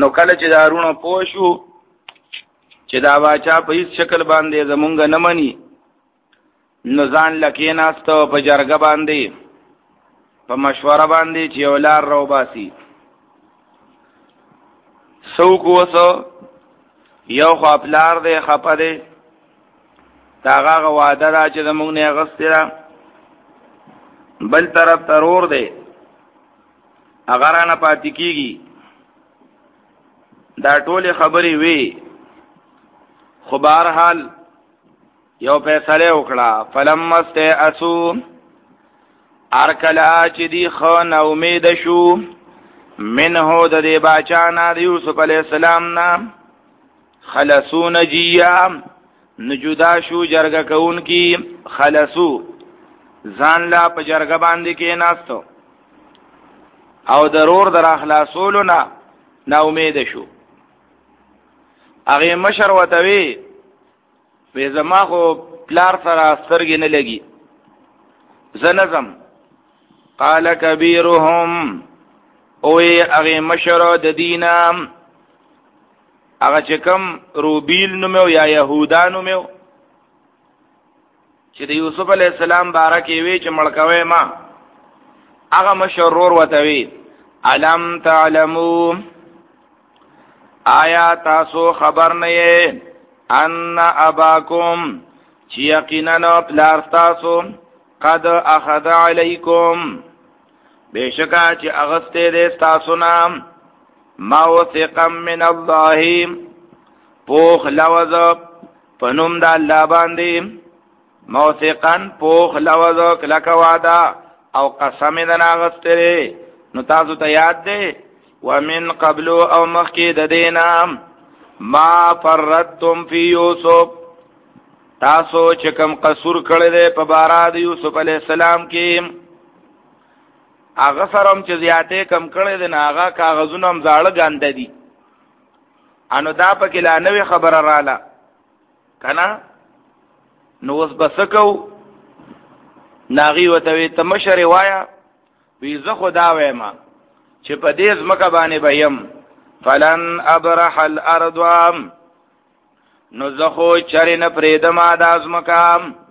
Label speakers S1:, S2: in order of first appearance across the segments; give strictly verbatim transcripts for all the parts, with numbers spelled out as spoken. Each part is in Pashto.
S1: نو کله چې دارونه پوښو چې دا باچا په هیڅ شکل باندې زمونږ نه مني، نو ځان لکې ناستو په جرګه باندې په مشوره باندې چې یو لار رو باسي. څوک وسو یو خوا پلار دی خپه دی، دا هغه وعده ده چې زمونږ نه اغستې ده، بل طرف ترور دی هغه رانه پاتې کېږي. دا ټولې خبرې وي، خو بهرحال یو فیصله وکړه. فلما استیأسوا، هر کله چې دی ښه نا امیده شو، منه د دې باچا نه د یوسف علیه السلام نه، خلصو نجیا، نو جدا شو جرګه کوونکي، خلصو ځان لا په جرګه باندې کېناستو او ضرور در اخلاصولو نه نا امیده شو. هغې مشر ورته وی وی زما خو پلار سره سترګې نه لګي، زه نه ځم. قال کبیرهم، اوی هغې مشر د دینه هغه چې کوم روبیل نومیو یا یهودا نومیو چې د یوسف علیه السلام باره کې وی چې مړ کوی ما، هغه مشر ورور ورته وی علم تعلمو، آیا تاسو خبر نه یې ان اباکم چې یقینا پلار تاسو قد اخذ علیکم بشکا چې اغسته دې تاسو نام موثقا من الله، پوخ لوز پنوم د الله باندې، موثقا پوخ لوز کلک وعده او قسم دې نه اغسته، نو تاسو ته یاد دی ومن قبل او مخکې د دینا ما فرتم فی یوسف، تاسو چې کوم قصور کړی دی په باره د یوسف علیه السلام کې، هغه سره هم چې زیاتې کم کړی دی، نه هغه کاغذونه هم زاړه ګانده دي، انو دا پکې لا نوې خبره راله که نه. نو اوس به څه کوو؟ نو هغې ورته وی ته مشرې وایه، وی زه خو دا وایم چې په دې ځمکه باندې به یم، فلن ابرح الارض، نو زه خو چرې نه پرېږدم دا ځمکه،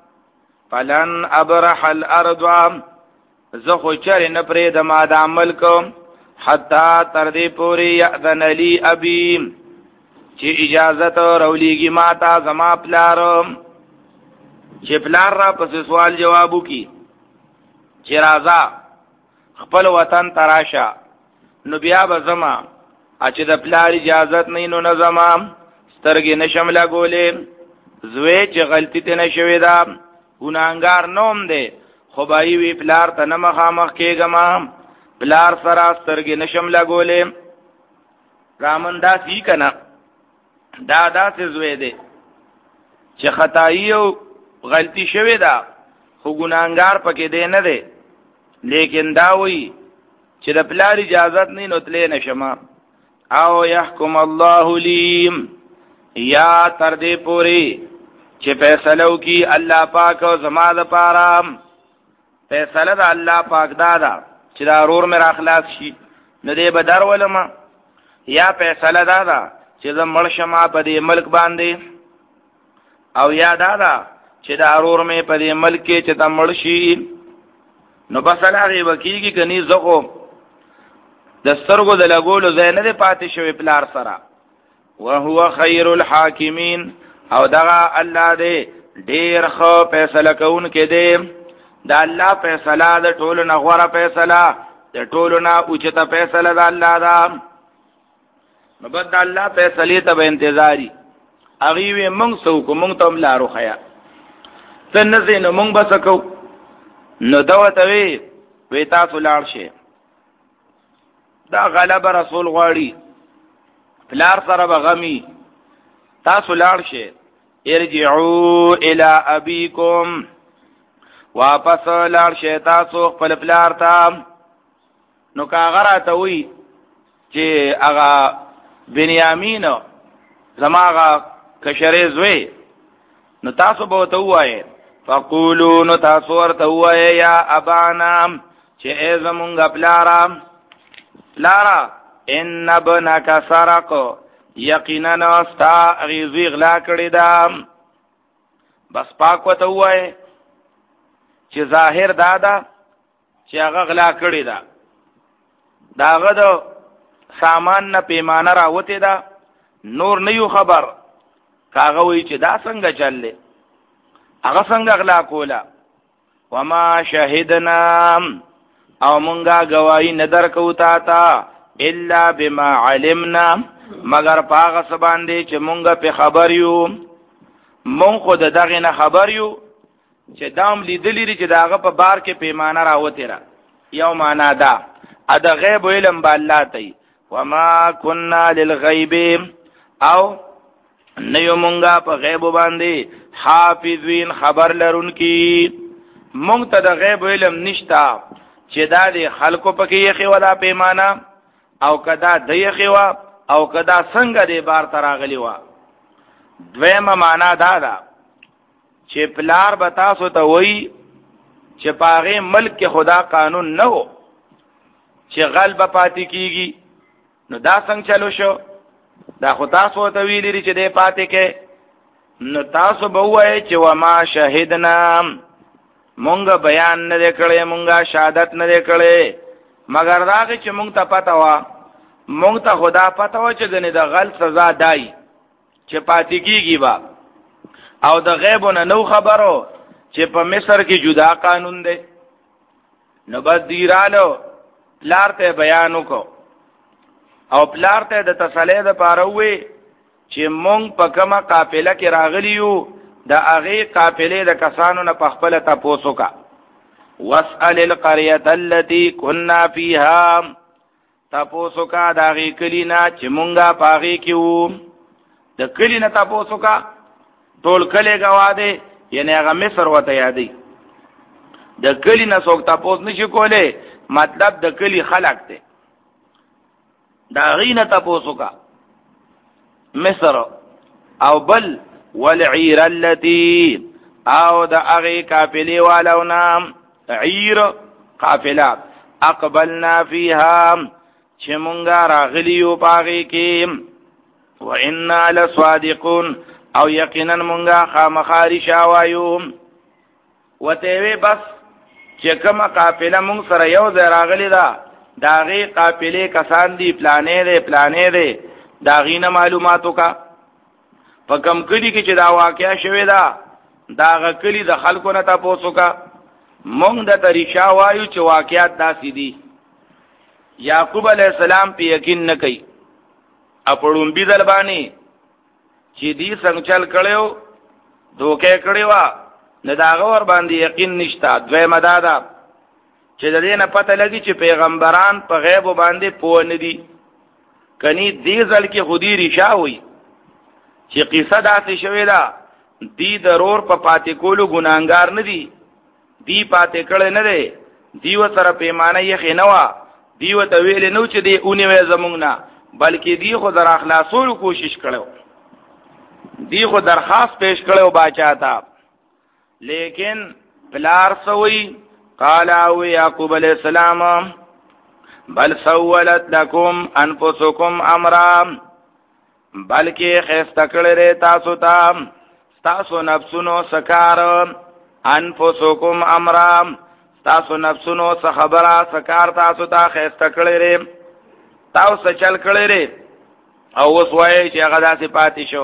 S1: فلن ابرح الارض، زه خو چرې نه پرېږدم دا ملک، حتی تر دې پورې یأذن لی ابي، چې اجازت راولیږي ما ته زما پلار، چې پلار را پسې سوال جواب وکړي چې راځه خپل وطن تراشه، نو بیا به زما، چې د پلار اجازت نه نو نه زما، سترګې نشم لګولې، زوی چې غلطي ته نه شوې ده، ګناهګار نوم دی، خو به یې وي پلار ته نه مخامخ کېږم، پلار سره سترګې نشم لګولې. رامن داسې که نه، دا داسې زوی دی چې خطایي او غلطي شوې ده، خو ګناهګار پکې دی نه دی، لیکن دا وی چې د پلار اجازت نه نو تلې نشم. او يحكم الله لي، یا تر دې پوری چې فیصله وکي الله پاک او زما د پاره، فیصله د الله پاک دادا چې دا رور مې را خلاص شي، نو دې به در ولما، یا فیصله دادا چې زه مړ شم په دې ملک باندې، او یا دادا چې دا رور مې په دې ملک کې چې تا مړ شي، نو بس هغې به کېږي که نی زه خو د سترګو د لګولو ځای نه دی پاتې شوی پلار سره. وهو خیر الحاکمین، او دغه الله دی ډېر ښه فیصله کوونکی دی، د الله فیصله د ټولو نه غوره فیصله، د ټولو نه اوچته فیصله د الله ده. نو بس د الله فیصلې ته به انتظاري. هغې وی مونږ څه وکړو، مونږ ته هم لار وښیه، ته نه ځې نو مونږ به څه کوو؟ نو ده ورته وی وی تاسو لاړ شئ، دا غلبه رسول غواړي، پلار سره به غمي، تاسو لاړ شئ، ارجعوا الى ابيكم، واپس لاړ شئ تاسو خپل پلار ته. نو که هغه راته وی چې هغه بنیامین زما هغه کشرې زوی، نو تاسو به ورته ووایئ فقولو، نو تاسو ورته ووایئ یا ابانا چې ای زمونږ پلاره، پلاره ان ابنک سرق یقینا استا غیزی غلا کړی دا. بس پاک وته وای چې ظاهر دادا چې هغه غلا کړی دا داغه د سامان نه پیمانه راوته دا نور نه یو خبر کاغه وی چې دا څنګه چللې هغه څنګه غلا کولا. وما شهدنا او مونږه گواہی ندر کو تا تا الا بما علمنا مگر پاغه سباندې چې مونږه په خبر یو. مونږ خود دغه نه خبر یو چې دام لیدلې چې داغه په بار کې پیمانه راوته را یو معنا دا ا د غیب علم باللاتی. وما كنا للغیب او نیو مونږه په غیب باندې حافظین خبر لرونکي. مونږ ته د غیب علم نشتا چې دا د خلکو پکې یخي ولا پیمانه او کدا د یخي وا او کدا څنګه د بار تراغلی وا. دویمه معنا دا ده چې پلار بتا سو ته وای چې پاغه ملک کې خدا قانون نه وو چې غلبه پاتې کیږي نو دا څنګه چلو شو دا خدا سو ته ویلې چې دې پاتې کې نو تاسو به وای چې وما شهدنا مونږه بیان نه کړې مونږه شهادت نه کړې مگر راغی چې مونږ ته پتا وا مونږ ته خدا پتا و چې دنه د غل سزا دای چې پاتې کیږي با او د غیبونه نو خبرو چې په مصر کې جدا قانون دی. نو بس دیرالو پلار ته بیان وکړو او پلار ته د تسلی د پاره وې چې مونږ په کومه قافله کې راغلیو د هغه قافلې د کسانو نه په خپل تاسو کا. واسأل القرية التي كنا فيها تاسو کا د هغه کلینا چې مونږه پاغي کېو د کلینا تاسو کا ټول کله غواده یعنی هغه مصر وته یادې د کلینا څوک تاسو نشي کوله مطلب د کلی خلق ته دا غینه تاسو کا مصر او بل والعير التي او د هغه قافلې والو نام عير قافله اقبلنا فيها چې مونږه راغلیو پاغي کې وإنا لصادقون او یقینا مونږه خامخاري شاوایو وته بس چې کومه قافله مونږ سره یو ځای راغلی دا داغه قافلې کسان دی پلانې دی پلانې دی داغینه معلوماتو کا په کم کلی کې چې دا واقعیا شوه دا داغه کلی د خلکو نه تاسو کا مونږ د طریقا وایو چې واقعیت داسې دي. یعقوب علی السلام په یقین نه کوي اپړون بي دل باندې چې دې څنګه چل کړو دوکه کړو نه داغه ور باندې یقین نشته. دوی مدادا چې د دې نه پته لګي چې پیغمبران په غیب باندې پوه نه دي کني دې ځل کې خودي ریشا وي چې قصه داسې شوې ده دی ضرور په پاتې کولو ګناګار نه دي دی پاتې کړه نه دی دیو سره پیمانه یې خنوا دیو ته ویل نو چې دی اونې وې زمونږ نه بلکې دی خو در اخلاصولو کوشش کړو دی خو درخواست پیش کړو باچا تا لیکن پلار سوئی قال او یعقوب علیہ السلام بل سولت لكم انفسكم امرا بلکې خسته کړه تاسو ته تاسو نفسونو سکار انفسکم امرام تاسو نفسونو څخه خبره سکار تاسو ته خسته کړی تاسو چل کړی او اوس وایي چې هغه داسې پاتې شو.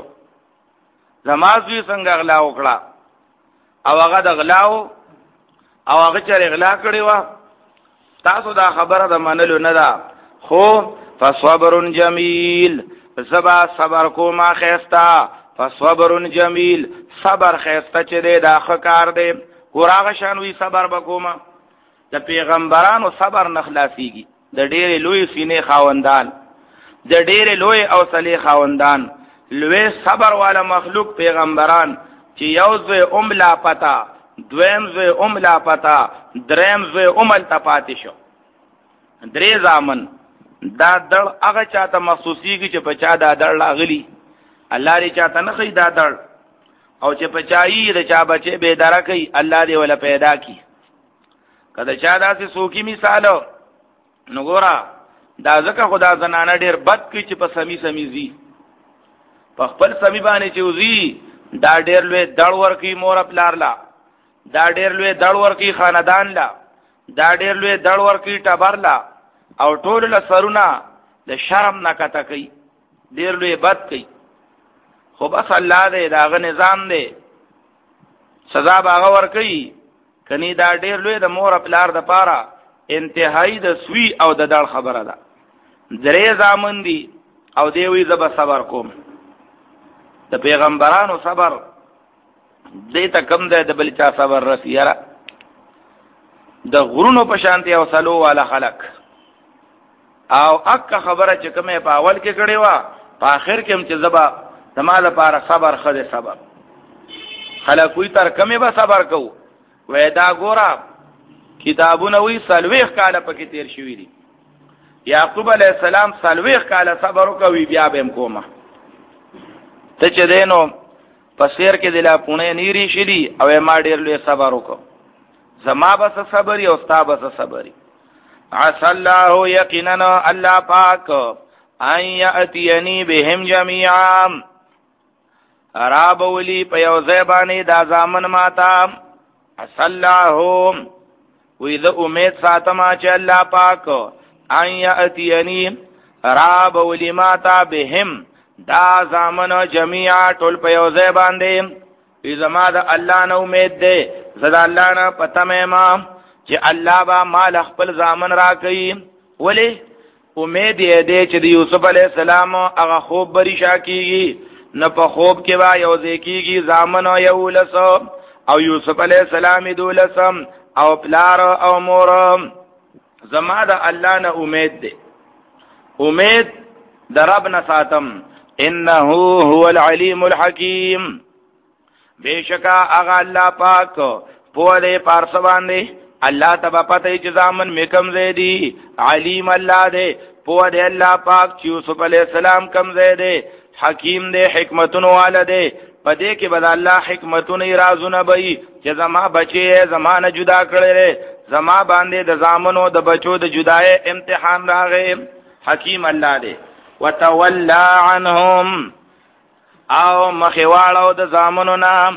S1: زمازوی څنګه غلا وکړه او هغه د غلاو او هغه چې غلا کړی و تاسو دا خبره د منلو نه ده خو فصبر جمیل زبا صبر کوما خسته فصبر جمیل صبر خسته چې دی دا ښه کار دی ګوراغه شانوي صبر وکوما د پیغمبرانو صبر نخلاصيږي د ډېرې لوی سینې خاوندان د ډېرې لوی او صلی خاوندان لوی صبر والا مخلوق پیغمبران چې یو ځای ام لا پتا دویم ځای ام لا پتا دریم ځای ام لا پاتې شو درې ځامن دا دړ هغه چاته مخصوصيږي چې په چا دا دړ لاغلی الله دې چاته نه خي دا دړ او چې په چایي د چا بچي به دره کوي الله دې ولا پیدا کی کله چا داسې سوکی مثال نو ګورا دا ځکه خدا زنانه ډیر بد کوي چې په سمی سمی زی په خپل سمی باندې چې وزي دا ډیر لوی دړ ورکی مور خپل لا دا ډیر لوی دړ ورکی خاندان لا دا ډیر لوی دړ ورکی ټبر لا او ټول له سرونه د شرم نه کته کوي ډیر لوی بد کوي خو بس الله دې داغه نظام دی سزا باغ ور کوي کني دا ډیر لوی د مور خپل د پاره انتهایی د سوی او د دړ خبره ده درې زامن دي او دی وی زب صبر کوم د پیغمبرانو صبر دې ته کم ده د بل چا صبر رسی یاره د غرونو په شانتي او سلو والا خلق او اک خبره چې کومه په اول کې کړي وا په اخر کې هم چې زبا تماله لپاره صبر خده صبر خلک وی تر کمه به صبر کو وې دا ګورا کتابونه وی سلويخ کاله پکې تیر شوی دي یعقوب علی السلام سلويخ کاله صبر وکوي بیا به کومه ته چې دینو پسیر کې دلا پونه نیری شلی او ما ډیر لوی صبر وکړ زما بس صبر او ستا بس صبر عسى الله یقینا الله پاک ان یاتینی بهم جميعا راب ولی په یو ځای باندې دا زامن ماتا عسى الله وی ذ امید ساتما چې الله پاک ان یاتینی راب ولی ماتا بهم دا زامن جميعا ټول په یو ځای باندې ای زما د الله نه امید ده زدا الله نه پته مې ما چې الله با مال خپل زامن را کوي ولی امید یې ده چې د یوسف علی السلام هغه خوب بری شاکیږي نه په خوب کې وا یو ځکیږي زامن او یولس او یوسف علی السلام دولسم او پلار او مور زما د الله نه امید ده امید د رب نه ساتم انه هو العلیم الحکیم بیشکا اغا اللہ پاک پوہ دے پارس باندے اللہ تبا پتہ چی زامن میں کم زیدی علیم اللہ دے پوہ دے اللہ پاک چی یوسف علیہ السلام کم زیدے حکیم دے حکمتن والا دے پدے کے بدا اللہ حکمتن ارازو نبئی چی زما بچے زمان جدا کرے زما باندے دا زامنو دا بچو دا جدائے امتحان راغے حکیم اللہ دے وتولى عنهم او مخیوالو د زامنو نام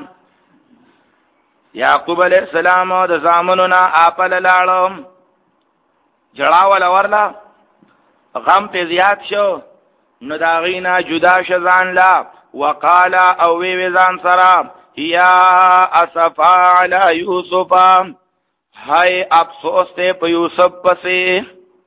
S1: یعقوب علیہ السلام د زامنو نا اپل لاړو جړاول ورلا غم په زیات شو نو داغینا جدا شزان لا وقال او وی وزان سرا یا اسفا علی یوسف هاي افسوس ته په یوسف پسې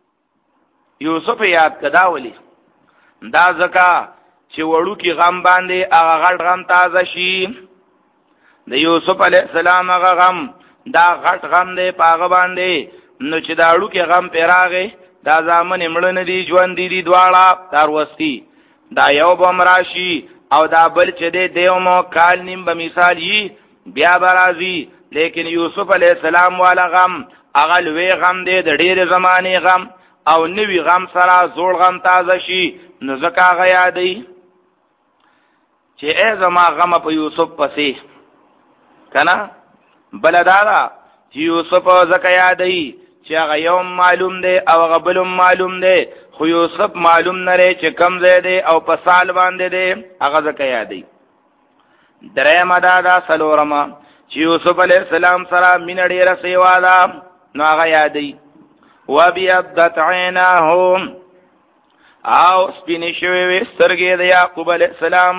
S1: یوسف یاد کدا ولی دا زکا چې وړو کې غم باندې هغه غټ غم تازه شي د یوسف علی السلام هغه غم دا غټ غم دی پاغه باندې نو چې دا وړو کې غم پیراغه دا ځامن مړ نه دی ژوند دی دواړه تاروستی دا یو بمراشي او دا بل چې دی دیومو کال نیم به مثال یي بیا برازي لیکن یوسف علی السلام والا غم هغه لوی غم دی د ډېر زمانه غم او نوی غم سره زوړ غم تازه شي نو زکا غیا دی چې ای زما غم په یوسف پسې کنا بلدارا چې یوسف زکا یادی چې هغه یوم معلوم دی او هغه بلوم معلوم دی خو یوسف معلوم نه لري چې کم ځای دی او په سال باندې دی هغه زکا یادی درېم دادا سلورما چې یوسف علی السلام سره مين ډیره سیوا ده نو هغه یادی وبيضت عيناهم او سپینې شوې وې سترګې د یعقوب علیه السلام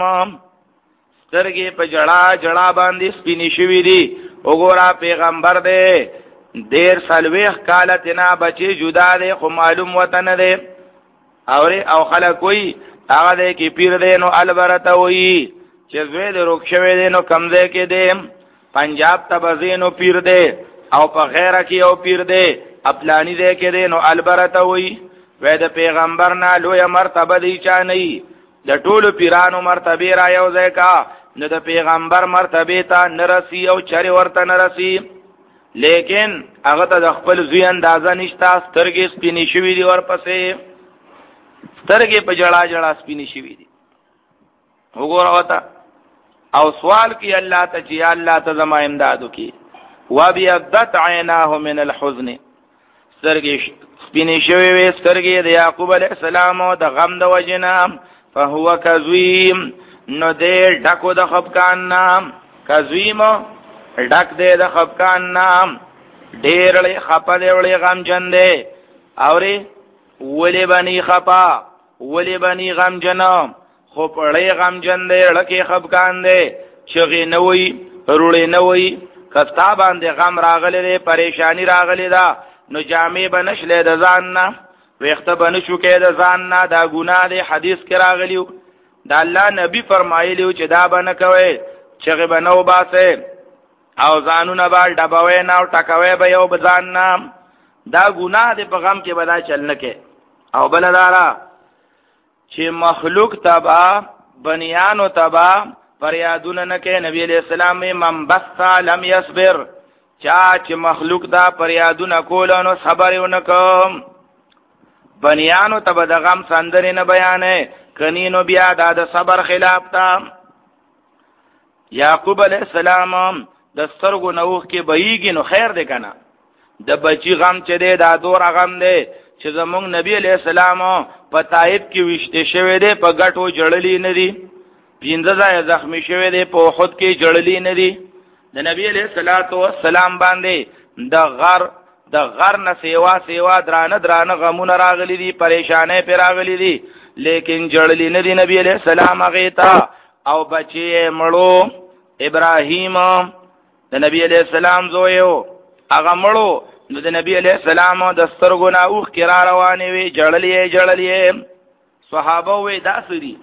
S1: سترګې په جړا جړا باندې سپینې شوې دي وګوره پیغمبر دی دیر سلويخ کاله تنا بچي جدا دی خو معلوم وطن دی او او خلک وي هغه دی کې پیر دی نو البرته وي چې زوی د روک شوې دی نو کمزې کې دی پنجاب ته بزینو پیر دی او په غیره کې او پیر دی خپلانی دی کې دی نو البرته وي وې د پیغمبر نه لوی مرتبه دی چا نه د ټولو پیرانو مرتبه را یو ځای کا نو د پیغمبر مرتبه ته نرسي او چر ورته نرسي لیکن هغه ته د خپل زوی اندازه نشتا سترګې سپینې شوې دي ورپسې سترګې په جړا جړا سپینې شوې دي وګوره وتا او سوال کی الله ته چې الله ته زما امدادو کی وابيضت عيناه من الحزن سترګې سپینې شوې وې سترګې د یعقوب علیه السلام د غم د وجنه فهو کظیم نو دې ډکو د خفقان نام کظیم ډک دې د خفقان نام ډېر لې خپه دې وړې غم جن دې اورې ولې بني خپا ولې بني غم جنم خو پړې غم جن دې لکه خفقان دې چغې نه وي رولې نه وي کستا باندې غم راغلی دی پریشانی راغلی دا نو جامې به نشلې د ځان نه ویخته به نشو کې د ځان نه دا ګناه دی حدیث کې راغلیو دا الله نبی فرمایلیو چې دا به نه کوئ چغې به نه وباسئ او ځانونه به ډبوئ نه او ټکوئ به یو به ځان نه دا ګناه دی په غم کې به دا چل نه کې او بله داره چې مخلوق تبا بنیانو تبا فریادونه نه کې نبی علیہ السلام من بث لم يصبر چا چې مخلوق دا فریادونه کول نو صبر ونه کوم بنیانو تب د غم سندره نه بیانې کني نو بیا د صبر خلاف تا یعقوب علیہ السلام د سترګو نوخ کې بېږي نو خیر دی کنه د بچی غم چې دی دا دور غم دی چې زمونږ نبی علیہ السلام په طائف کې وشته شوی دی په ګټو جړلې نه دی پینځه ځای زخمی شوی دی په خود کې جړلې نه دی د نبی علیہ الصلوۃ والسلام باندې د غر د غر نه سیوا سیوا درانه درانه غمونه راغلي دي پریشانې پر راغلي دي لیکن جړلې نه دی نبی علیہ السلام هغه تا او بچي مړو ابراهیم د نبی علیہ السلام زویو هغه مړو نو د نبی علیہ السلام د سترګو نه اوخ کې را روانې وي جړلې جړلې صحابه وې داسري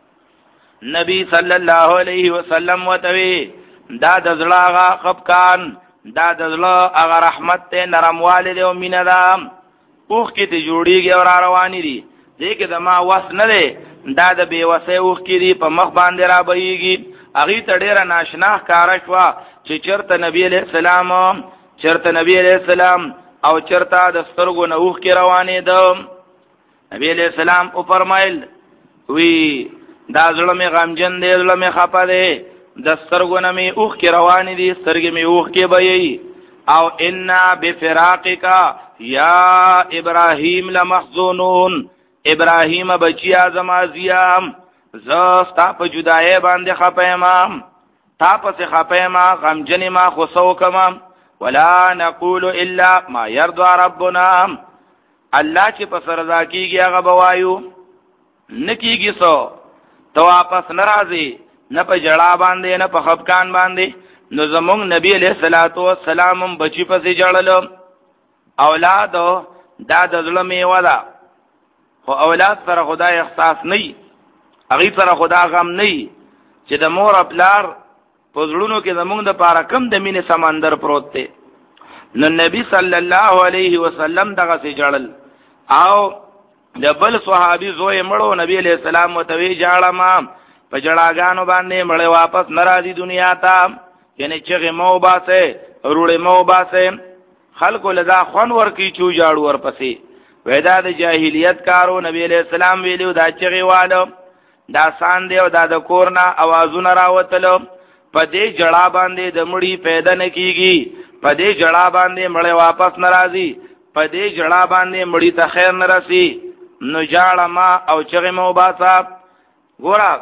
S1: نبی صلی الله علیه وسلم وتوی دا د زړه هغه خفقان دا د زړه هغه رحمت ته نرموالی دی او مینه ده اوخ کې ته جوړیږي او را روانې دي دې کې د ما وس نه دی دا د بېوسۍ اوخ کې دي په مخ باندې را بهیږي هغې ته ډېره ناشنا ښکاره شوه چې چېرته نبي علیه السلام چېرته نبي علیه السلام او چېرته د سترګو نه اوښ کې روانېده نبي علیه السلام وفرمایل وی دا زړه مې غمجن دی زړه مې خفه دی د سترګو نه مې اوښ کې روانې دي سترګې مې اوښ کې بهیي او انا بفراقک یا ابراهیم لمحزونون ابراهیم بچیا زما زیام زه ستا په جدایۍ باندې خفه یم تا پسې خفه یم غمجن ما خو څه وکړم ولا نقول الا ما يرضى ربنا الله چې پس رضا کیږي هغه به وایو نه کیږي څو ته واپس نه راځې نه په جړا باندې نه په خفقان باندې نو زمونږ نبی علیہ الصلوۃ والسلام بچی پسې جړلو اولاد دا د زړه میوه ده خو اولاد سره خدای احساس نه هغې سره خدا غم نه چې د مور پلار په زړونو کې زمونږ د پاره کم د مینې سمندر پروت دی نو نبی صلی الله علیه وسلم دغسې جړل او د بل صحابي زوی مړو نبی علیہ السلام ورته وی جاړم په جړاګانو باندې مړی واپس نه راځي دنیا ته یعنې چغې مه وباسئ روړې مه وباسئ خلکو له دا خوند ورکوي چې وجاړو ورپسې وی دا د جاهلیت کارو نبی علیہ السلام ویلو دا چغې والو دا سان دی او دا د کور نه اوازونه راوتلو په دې جړا باندې د مړي پیدا نه کیږي په دې جړا باندې مړی واپس نه راځي په دې جړا باندې مړي ته خیر نه رسي نو جاړه ما او چغې مه وباسه ګوره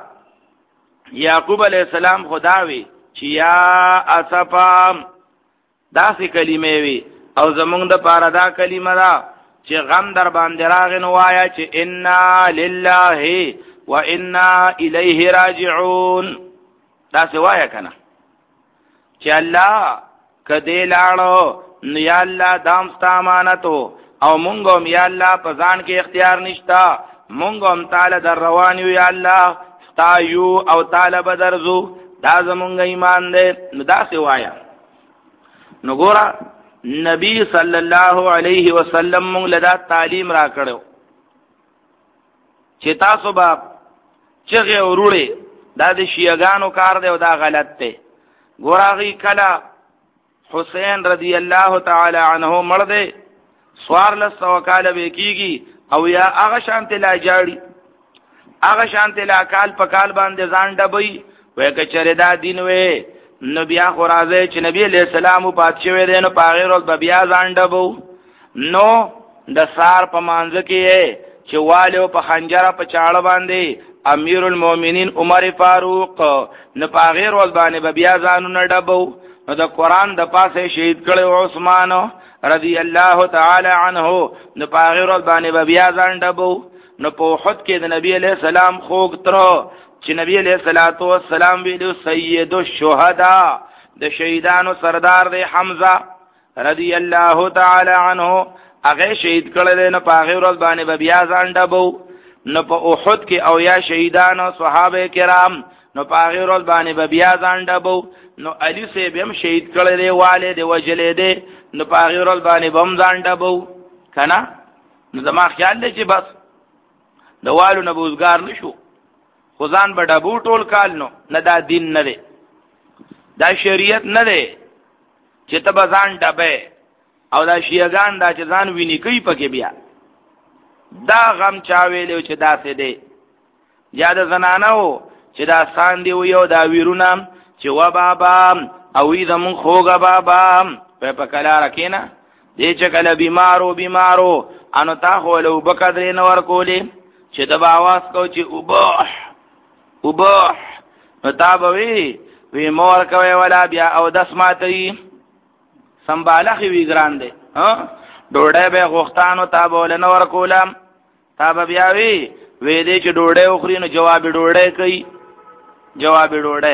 S1: یعقوب علیہ السلام خداوی چې یا اسفا داسې کلمې وي او زمونږ د پاره دا کلمه ده چې غم در باندې راغی نو وایه چې انا لله و انا الیه راجعون داسې وایه که نه چې الله که دې لاړو نو یا الله دام ستا امانتو او مونږ هم یا الله په ځان کې اختیار نشته مونږ هم تاله در روان یو یا الله ستا یو او تاله به درځو دا زمونږ ایمان دی نو داسې وایه نو ګوره نبی صلی الله علیه وسلم مونږ له دا تعلیم را کړو چې تاسو به چغې او روړې دا د شیعګانو کار دی او دا غلط دی ګوره هغې کله حسین رضی الله تعالی عنه مړ دی څوارلس سوه کاله به کېږي او یا هغه شانتې لا جاړي هغه شانتې لا کال په کال باندې ځان ډبوي وایي که چېرې دا دین وی نو بیا خو راځئ چې نبي علیہ السلام پات شوی دی نو په هغې ورځ به بیا ځان ډبو نو د سار په مانځ کې چې والو په خنجر په چاړه باندې امیر المؤمنین عمر فاروق نه پاغیر ول باندې به بیا ځانو نه ډبو نو د قران د پاسه شهید کړي عثمان رضی الله تعالی عنه نه پاغیر ول باندې به بیا ځان ډبو نو په احد کې د نبی علیہ السلام خوګ تر چې نبی علیہ الصلوۃ والسلام ویلو سید الشهدا د شهیدانو سردار دی حمزه رضی الله تعالی عنه هغه شهید کړل نه پاغیر ول باندې به بیا ځان ډبو نو په احد کې او یا شهیدان او صحابه کرام نو په غیر ول باندې به بیا ځان ډبو نو علی سیب هم شهید کړل دی والد وجلې دی نو په غیر ول باندې بم ځان ډبو کنه نو زما خیال دی چې بس د والو نه بوزګار نشو خو ځان به ډبو ټول کال نو نه دا دین نه دی دا شریعت نه دی چې ته به ځان ډبې او دا شیعاګان دا چې ځان ویني کوي پکې بیا دا غم چا ویلو چې دا څه دی یا د زنانو چې دا سان دی یو دا ویرونه چې وا بابا او وی زمون خوګه بابا په پکلا رکینا دې چې کله بیمارو بیمارو انو تا خو له وبقدر نور کولې چې د باواس کو چې وبح وبح نو تا به وی وی مور کوي ولا بیا او دس ماتي سنبالخ وی ګران دی ها ډوډۍ به غوښتانو تا بوله نور کولم تا به بیا وی وې دې چې ډوډۍ وخوري نو جواب ډوډۍ کوي جواب ډوډۍ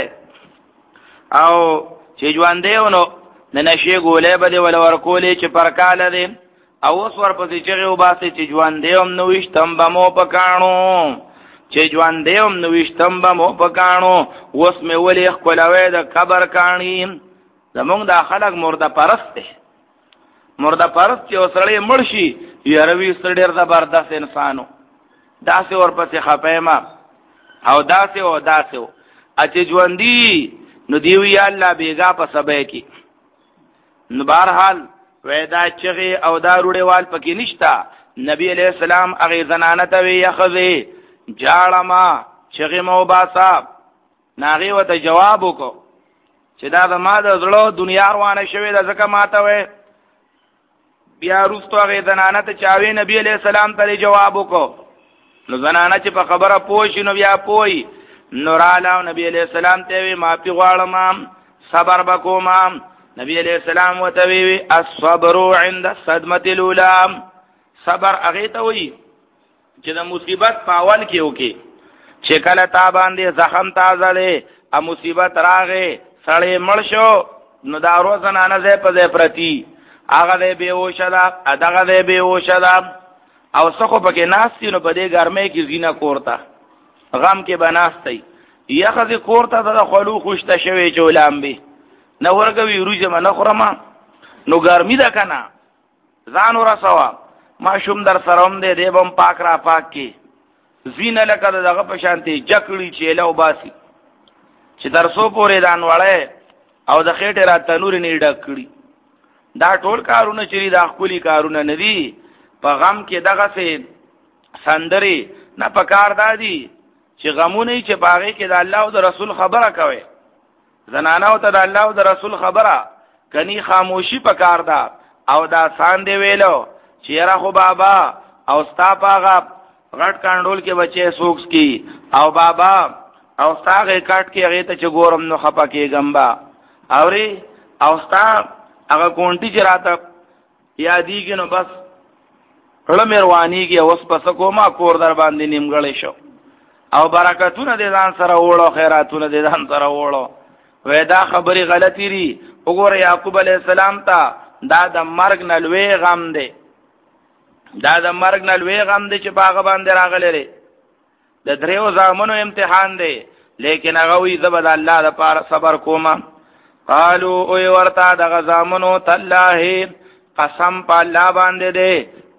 S1: او چې ژوند دی نو د نشي ګولې به دی ول ور کولې چې پر کال دی او اوس ورپسې چې یو باسي چې ژوند دی هم نو وشتم به مو پکانو چې ژوند دی هم نو وشتم به مو پکانو اوس مې ولې خپلوي د قبر کانی زمونږ د خلک مرده پرست دی مرده پرست چې وسړی مرشي یاروي ستړي زبردست انسانو داسې ورپسې خپېما او داسې او داسې اته ژوندۍ نو دیوی الله بیګا په سبا کې نو بهرحال وېدا چغي او دا روړې وال پکې نشتا نبی علیہ السلام هغه زنانه ته وی یخذي جاړما چغي مو باسا ناغي وته جواب وکړو چې دا د ما د زړه دنیا روانه شوی د زکه ماته وې بیا روستو هغه زنانه ته چاوي نبی علیہ السلام ته جواب وکړو نو زنانه چې په خبره پوښ نو بیا پوي نور علاو نبی علیہ السلام ته وی ما پی غواړم صبر وکوم نبی علیہ السلام وته وی الصبر عند الصدمه الاولى صبر هغه ته وی چې د مصیبت پاول کې وکي چې کله تا باندې زخم تازه لې ا مصیبت راغې سړی مړ شو نو دا روزنانه زې په دې پرتی هغه دې بیهوش ده اداغه دې بیهوش ده او څخه پکې ناشتي نو په دې ګرمه کې زینا کوړتا غم کې بناستي یخذ کوړتا د خلو خوشته شوی چولام به نو ورګوي روزه ما نخرما نو ګرمي ده کنه ځان ورسوا ما شوم در سروم دې دې بم پاک را پاک کې زینه لکه دغه په شانتي جکړی چيلو باسي چې درسو پورې دان وړه او د خېټه را تنور نه ډکړي دا ټول کارونه چې دا خولي کارونه ندي په غم کې دغه سه سندري نه پکار دادي چې غمونه چې باغې کې د الله او د رسول خبره کوي زنانه او ته د الله او د رسول خبره کني خاموشي پکار دا او دا سان دی ویلو چې را خو بابا او ستا پاغه غټ کانډول کې بچي سوکس کی او بابا او ستاغه کټ کې هغه ته چې ګورم نو خپه کې غمبا اوري او ستا هغه کونټي چې راته یادېږي نو بس هله مروانيږي اوس پس کومه کور در باندې نیمګړې شو او برکتونه دې ځان سره وړو خیراتونه دې ځان سره وړو وېدا خبري غلطی ری وګوره یعقوب علی السلام ته دا د مرګ نلوي غم دی دا د مرګ نلوي غم دی چې باغ باندې راغلی لري د دریو زامنو امتحان دی لیکن هغه وی زبد الله د پاره صبر کوما قالو او ورتا د غزامنو تالله قسم په الله باندې دی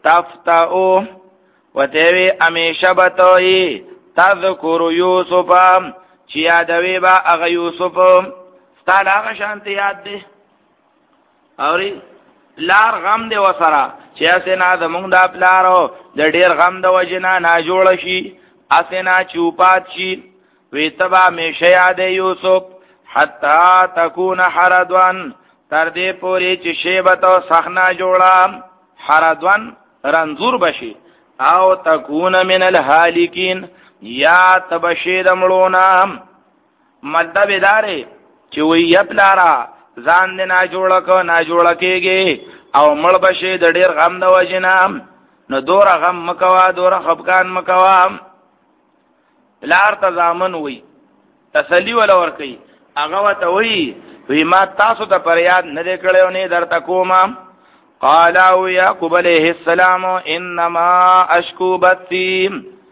S1: تفتاو وتوی امیشه بتوی تذکر یوسف چې یادوي با هغه یوسف ستاله هغه شانت یاد دی اوري لار غم دی وسره چې اسنه زمونږ د پلارو د ډیر غم د وجنا نه جوړ شي اسنه چوپات شي وی تبا میشه یاد یوسف حتا تکون حردوان تر دې پوری چې شیبت او سخنا جوړه حردوان رنزور بشي او تکون من الهالکین یا تبشی دمړونا مطلب داره چې وی یپلارا ځان دې نه جوړ کو نه جوړ کېږي او مړ بشي د ډیر غم د وجنا نو دور غم مکوا دور خفقان مکوا لار تزامن وی تسلی ولا ور کوي هغه وته وی وی ما تاسو ته پریاد نه کړو نه درته کوما قال او يعقوب عليه السلام انما اشكو بثي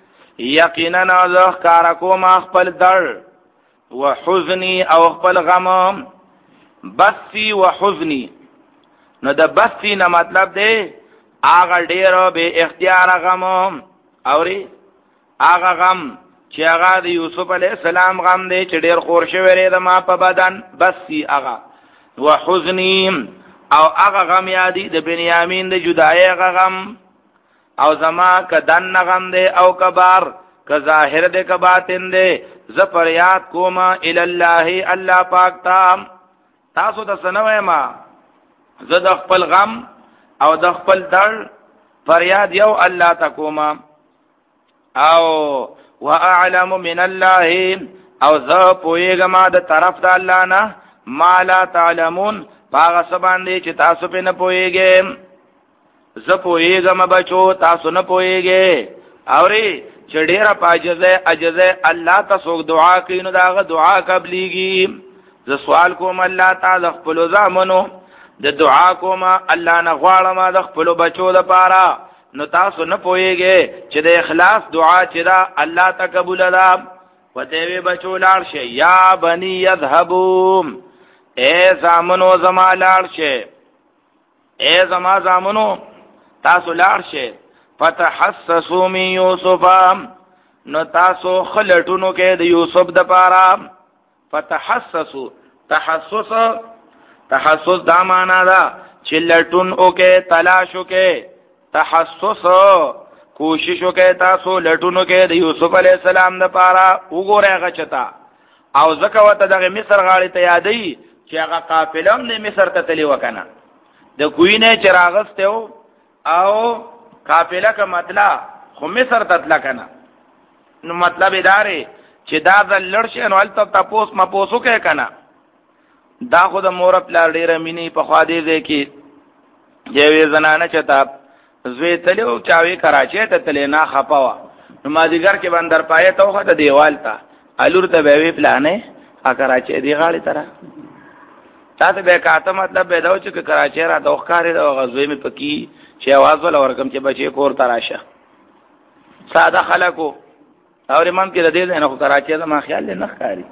S1: یقینا ذ کار کوم خپل در وحزني او خپل غم بثي وحزني نو د بثي نه مطلب دی هغه ډیرو به اختیار غم اوري هغه غم چې هغه د یوسف علی السلام غم دی چې ډیر خور شوی ری د ما په بدن بثي هغه وحزني او هغه غم یادی د بنیامین د جدای هغه غم او زما کدن غم دی او کبار که ظاهر دی که باطن دی ز فریاد کوما الی الله الله پاک تا تاسو د سنوي ما زه د خپل غم او د خپل در فریاد یو الله تکوما او واعلم من الله او ذا پویګما د طرف د الله نه ما لا تعلمون باغ سبان دی چې تاسو په نه پویګم ز پویګم بچو تاسو نه پویګې اوري چې ډیره پاجزه اجزه الله تاسو دعا کینو داغه دعا قبليږي ز سوال کوم الله تعالی خپل زامنو د دعا کوم الله نه غواړم د خپل بچو لپاره نو تاسو نه پويږئ چې د اخلاص دعا چې دا الله تقبل ده وته وی بچو لاړ شي یا بني يذهبوا اے زامنو زما لاړ شي اے زما زامنو تاسو لاړ شي فتحسسوا من يوسف نو تاسو خلټونو کې د یوسف د پاره فتحسسوا تحسس تحسس دا معنا دا چې لټون او کې تلاش او کې تحسس کوشش وکړه تاسو لټونو کې د یوسف علی السلام د پاره وګوره هغه چتا او زکه وته دغه مصر غاړي ته یادې چې هغه قافله هم د مصر ته تلی وکنه د کوینه چراغسته او قافله کا مطلب خو مصر ته تل کنه نو مطلب ادارې چې دا د لړشه نو الته تاسو ما پوسو کې کنه دا خو د مور خپل ډیره مینی په خوا دی کې یوې زنانه چتا زوی تلو چاوي کراچي ته تلې نه خپاوه نو ما دیګر کې باندې پایه توخه د دیوال ته الور ته به وی پلانې ا کراچي دی غاړي ترا تاسو به کاته مطلب به دا چې کراچي را دوخکاري د غزوې می پکی چې आवाज ولا ورکم چې بچي کور تراشه ساده خلکو او امام کې د دې نه کراچي دا ما خیال نه ښکاری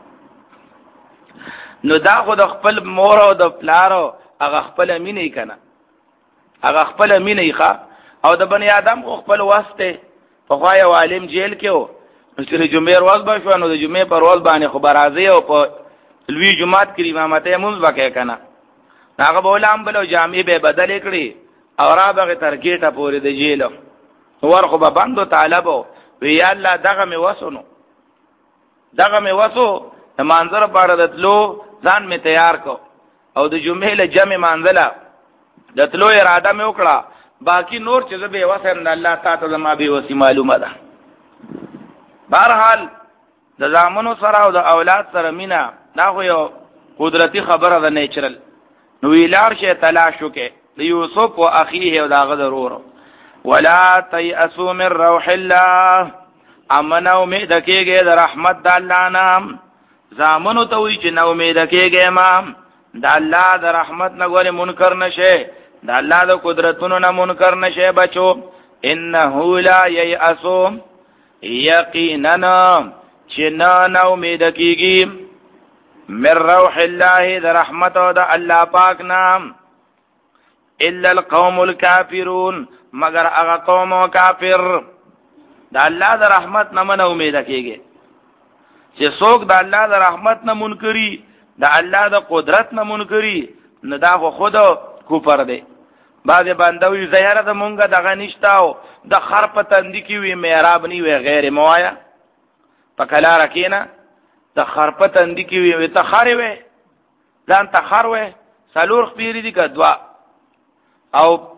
S1: نو دا خو د خپل مور او د پلارو هغه خپل مینې کنه هغه خپل مینې ښا او د بنی آدم خو خپل واسطه په خو یو عالم جیل کې و چې جمعې ورځ به شو نو د جمعې پر ورځ باندې خبر راځي او په لوی جمعات کې امامت مونږ وکړي کنه هغه بولام بلو جامع به بدل کړي او را به ترګیټه پورې د جیل ورخه به بندو طالبو وی الله دغه می وسونو دغه می وسو د منظر باندې دتلو ځان می تیار کو او د جمعې له جمع منزله دتلو اراده می وکړه باقی نور چې به وسم د الله تعالی زما به وسی معلومه ده بهرحال د زامنو سره او د اولاد سره مینا دا خو یو قدرتی خبره ده نیچرل نو ویلار شه تلاش وکي د یوسف او اخیه او داغه ضرور ولا تيأسوا من روح الله امن امید کېږي د رحمت د الله نام زامنو ته وی چې نو امید کېږي ما د الله د رحمت نه غوړي منکر نشه د الله د قدرتونو نه منکر نشه بچو انه لا ييأسوا یقینا چې نه نو امید کېږي من روح الله د رحمت او د الله پاک نام الا القوم الكافرون مگر هغه قوم او کافر د الله د رحمت نه من امید کېږي چې څوک د الله د رحمت نه منکري د الله د قدرت نه منکري نه دا خو خود کفر دی بعض بندوی زهره د مونږه دغه نشتاو د خر په تندې کې وی میراب نی وی غیر موایا په کلا رکینا د خر په تندې کې وی ته خر وی ځان ته خر وی سلور خپيري دي کدوا او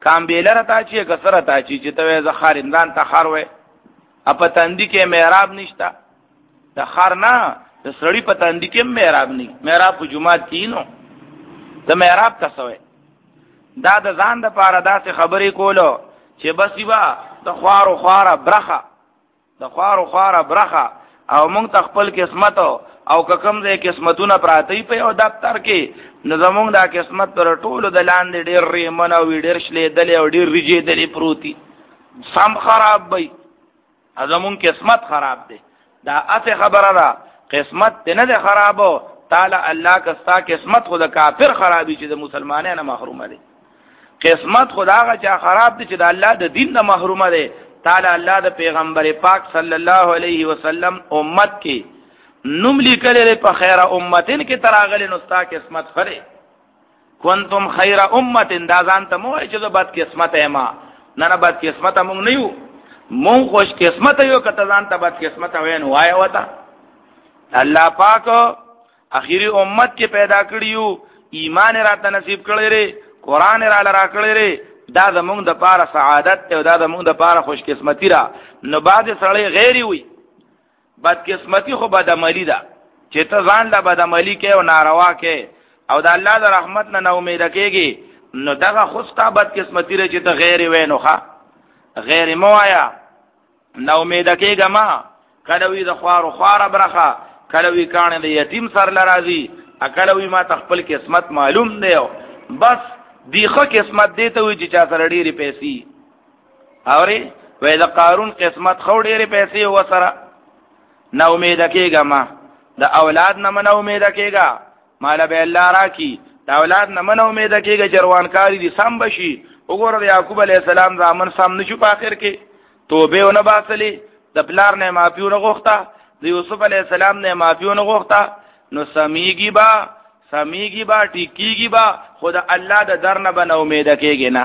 S1: کام بیلر تا چی کسر تا چی چې ته ز خاریندان ته خار وې اپ تندې کې محراب نشتا د خار نه د سړی په تندې کې محراب نه محراب په جمعات کې نو ته محراب تاسو دا د ځان د پاره داسې خبرې کولو چې بس یوا د خوارو خواره برخه د خوارو خواره برخه او مونږ تخپل قسمت او ککم دې قسمتونه پراتی په یو دفتر کې نظمون دا قسمت پر ټولو د لاندې ډېر ریمن او ډېر شلې دلې او ډېر ریجې دلې پروتي سم خراب وي ازمون قسمت خراب دی دا اته خبره ده قسمت دې نه ده خرابو تعالی الله کستا قسمت خود کافر خرابي چې د مسلمانانو محروم دي قسمت خداغه چې خراب دي چې د الله د دین نه محروم دي تعالی الله د پیغمبر پاک صلی الله علیه وسلم امت کې نوم لیکل په خیر امتن کې تراغل نستا قسمت خره کنتم خیر امتن دا ځان ته مو چې بد قسمت ما نه نه بد قسمت مونږ نه یو مونږ خوش قسمت یو کته ځان ته بد قسمت وین وای وتا الله پاک اخیری امت کې پیدا کړیو ایمان راته نصیب کړی ری قران را لرا کړی ری دا زمونږ د پاره سعادت ته دا زمونږ د پاره خوش قسمتی را نو بعد سړی غیری وي بد قسمتی خو بد عملی ده چې ته ځان لا بد عملی کې او ناروا کې او د الله د رحمت نه نو امید کېږي نو دغه خوستا بد قسمتی ر چې ته غیر وینو ښا غیر موایا نو امید کېږه ما کله وی د خوارو خواره برخه کله وی کانه د یتیم سر لرازي کله وی ما تخپل قسمت معلوم دی بس دیخه قسمت دی ته وی چې چا سره ډېری پیسې اوري وې د قارون قسمت خو ډېری پیسې وسره نو امید کېږه ما د اولاد نه من امید کېږه مال به الله راکی د اولاد نه من امید کېږه جروانکاری دي سم بشي وګوره د یعقوب علی السلام زامن سم نشو په اخر کې توبه ونه باسلی د پلار نه معافیونه غوښته د یوسف علی السلام نه معافیونه غوښته نو سمیږي با سمیږي با ټیکيږي با خود الله د در نه بن امید کېږي نه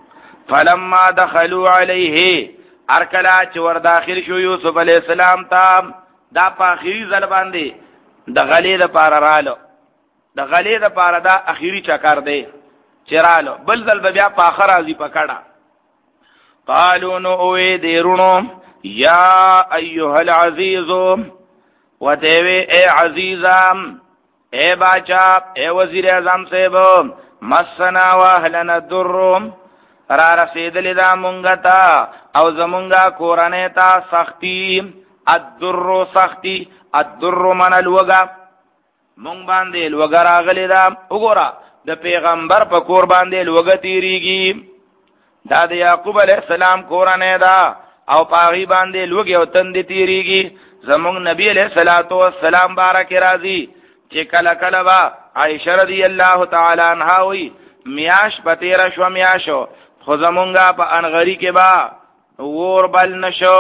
S1: فلما دخلوا علیه ارکلا چې ور داخل شو یوسف علی السلام ته دا په اخیری ځل باندې د غلې د پار رالو د غلې د پار دا اخیری چکر دی چرالو بل ځل بیا په اخر ازي پکړه قالو نو وې دیرونو یا ایها العزیز وتوی اے عزیزم اے باچا اے وزیر اعظم صاحب مسنا واهلنا الضر را رسیدل دا مونږه تا او زمونږه کورانه تا سختی الضر سختی الضر من الوغا مونږ باندې لوګا راغلی دا وګوره د پیغمبر په کور باندې لوګا تیریږي دا د یعقوب علی السلام کورانه دا او پاغي باندې لوګي او تند تیریږي زمونږ نبی علیہ الصلوۃ والسلام بارک راضی چې کله کله با عائشہ رضی الله تعالی عنها وی میاش پتیرا شو میاشو خو زمونږه په انغری کې با ور بل نشو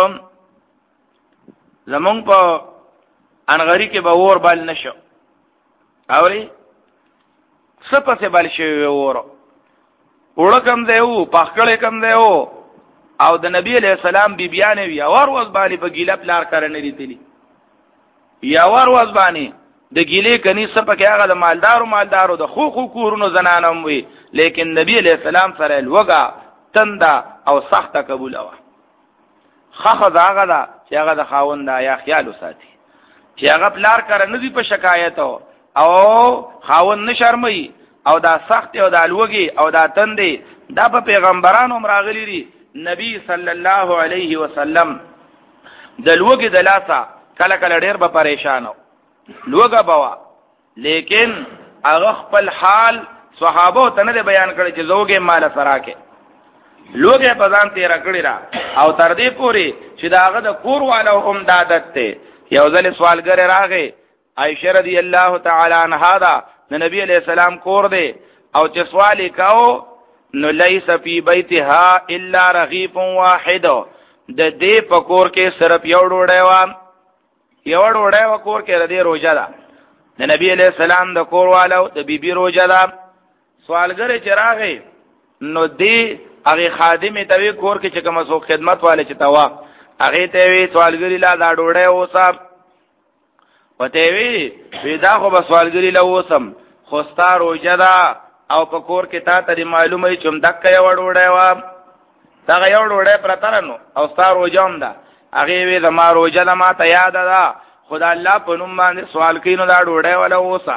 S1: زمونږ په انغری کې به ور بل نشو اوري سپسه بل شي ور وړ کم دی او پخکړې کم دی او او د نبی علیہ السلام بی بیان وی اور وز باندې په ګیله پلار کرنه لیدلی یا ور وز باندې د ګیله کني سپکه هغه د مالدارو مالدارو د خو خو کورونو زنانم وی لیکن نبی علیہ السلام سره لوګه تندا او سخت قبول وا خخ داغه دا چې هغه د خاوند یا خیال وساتي چې هغه پلار کرنه دی په شکایت او خاوند نشرمي او دا سخت او دا لوګي او دا تندې دا په پیغمبرانو مراغلي دي نبی صلی الله علیه وسلم د لوګي د لاسا کله کله ډیر به پریشانو لوګه بوا لیکن هغه خپل حال صحابه ته نه بیان کړي چې زوګه مال سراکه لوګه په ځان تیر کړی را او تر دې پوري چې داغه د کور والو هم دادت ته یو ځل سوالګر راغی عائشہ رضی الله تعالی عنها دا نبی علیہ السلام کور دی او چې سوال وکاو نو لیس فی بیتها الا رغیف واحد د دې په کور کې صرف یو ډوډۍ و یو ډوډۍ و کور کې ردی روزه ده د نبی علیہ السلام د کور والو د بیبي روزه ده سوالګر چې راغی نو دې هغه خادم ته وی کور کې چې کوم څو خدمت والے چې توا هغه ته وی سوالګری لا دا ډوډۍ اوسه وته وی ودا خو به سوالګری لا اوسم خوستا روزه ده او په کور کې تا ته معلومه چې مدک یو وړوړې و دا یو وړوړې پرترنو او ستار وجوم ده هغه وی زما روزه ده ما ته یاد ده خدای الله په نوم باندې سوال کینو دا وړوړې ولا وسا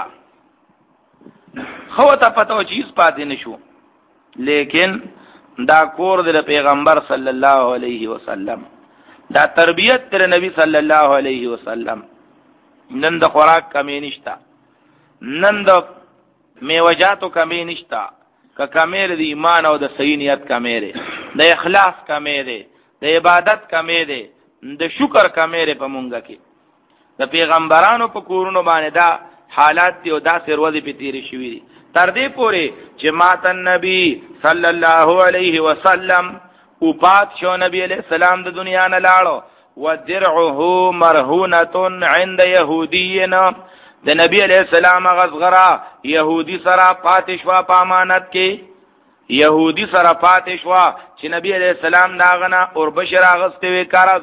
S1: خو ته پته چیز پاتې نشو لیکن دا کور د پیغمبر صلی الله علیه وسلم دا تربیت تر نبی صلی الله علیه وسلم نن د خوراک کمی نشتا نن د میوجاتو کمی نشتا که کمی د ایمان او د صحیح نیت کمی ده د اخلاص کمی ده د عبادت کمی ده د شکر کمی ده په مونږه کې د پیغمبرانو په کورونو باندې دا حالات دی او دا سروازي په تیری شوی دي تر دې پورې چې مات النبی صلی الله علیه وسلم او پات شو نبی علیہ السلام د دنیا نه لاړو ودرعه مرهونه عند يهودينا د نبی علیہ السلام غزغرا يهودي سره پاتشوا پامانت کې يهودي سره پاتشوا چې نبی علیہ السلام داغنا اور بشر اغستوي قرض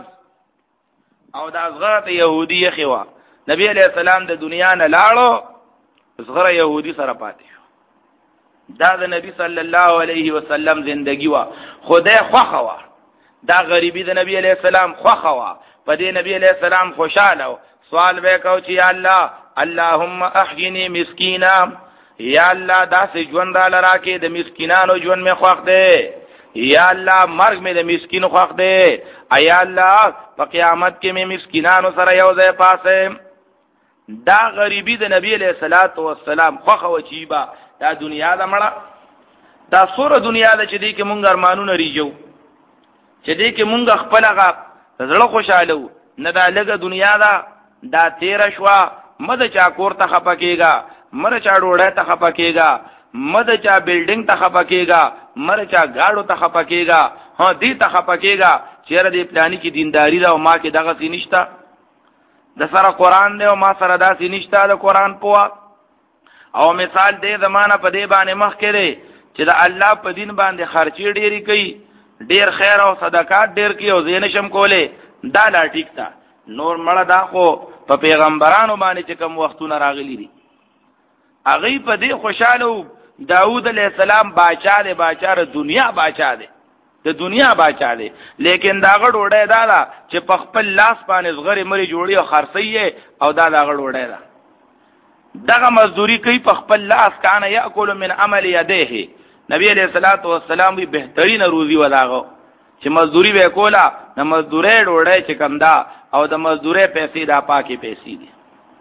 S1: او دا غزغرا يهودي خوا نبی علیہ السلام د دنیا نه لاړو غزغرا يهودي سره پاتش دا د نبی صلی الله علیه وسلم زندگی وا خدای خوخه وا دا غریبی د نبی علیہ السلام خوخه وا په دې نبی علیہ السلام خوشاله سوال وکاو چې یا الله اللهم احجنی مسکینا یا الله دا سه ژوند لرا کې د مسکینانو ژوند می خوښ دی یا الله مرګ می د مسکینو خوښ دی یا الله په قیامت کې می مسکینانو سره یو ځای پاسه دا غریبی د نبی علیہ الصلوۃ والسلام خوخه و چیبا دا دنیا دا مړه دا سوره دنیا دا چې دې کې مونږ ارمانونه ریجو چې دې کې مونږ خپل هغه زړه خوشاله نه دا لګه دنیا دا دا تیر شوا مد چا کور ته خپکیگا مر چا ډوړه ته خپکیگا مد چا بلډینګ ته خپکیگا مر چا گاډو ته خپکیگا ها دې ته خپکیگا چیرې دې پلاني کې دینداری دا او ما کې دغه سي نشتا د سره قران دی او ما سره دا سي نشتا د قران پوا او مثال دې زمانہ په دې باندې مخ کړي چې د الله په دین باندې خرچي ډېری کوي ډېر خیر او صدقات ډېر کوي او زین شم کوله دا لا ټیک تا نور مړه دا خو په پیغمبرانو باندې چې کوم وختونه راغلي دي هغه په دې خوشاله داوود علیہ السلام باچا دی باچا د دنیا باچا دی د دنیا باچا دی لیکن دا غړ وړه دا دا چې په خپل لاس باندې زغری مری جوړي او خرڅي او دا دا غړ وړه دا دغه مزدوری کوي په خپل لاس کانه یاکل من عمل یده نبی علیہ الصلوۃ والسلام وی بهترین روزي وداغو چې مزدوری وکولا د مزدورې ډوړې چې کمدا او د مزدورې پیسې دا پاکي پیسې دي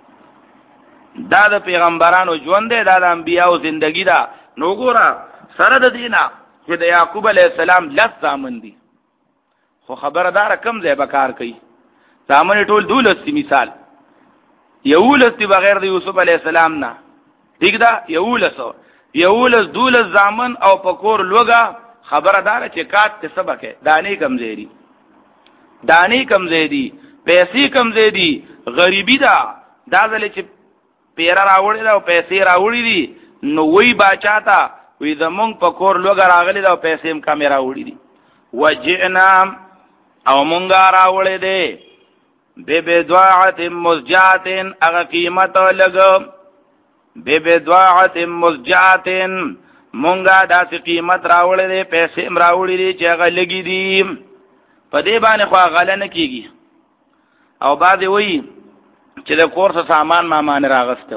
S1: دا د پیغمبرانو ژوند دی دا د انبیانو زندگی دا نو ګورا سره د دینه چې د یعقوب علیہ السلام لس زامن دي خو خبردار کم ځای بکار کوي زامن ټول دولس مثال یولس دی بغیر د یوسف علیہ السلام نه ٹھیک دا یولس یولس دولس زامن او پکور لوګه خبردار چې کات ته سبکه دانی کمزېری دانی کمزېری پیسې کمزېری غریبی دا دا ځل چې پیرا راوړی دا او پیسې راوړی دي نو وی باچا تا وی زمونږ پکور لوګه راغلی دا او پیسې هم کم راوړی دي وجئنا او مونږه راوړی دي بے بدعات مزجات اغا قیمت لگو بے بدعات مزجات مونگا دا سی قیمت راوڑی دے پیسے مراوڑی دے چی اغا لگی دی پا دے بانے خواہ غلہ نکی گی او بعد وی چې د کور څخه سامان مامان راغستو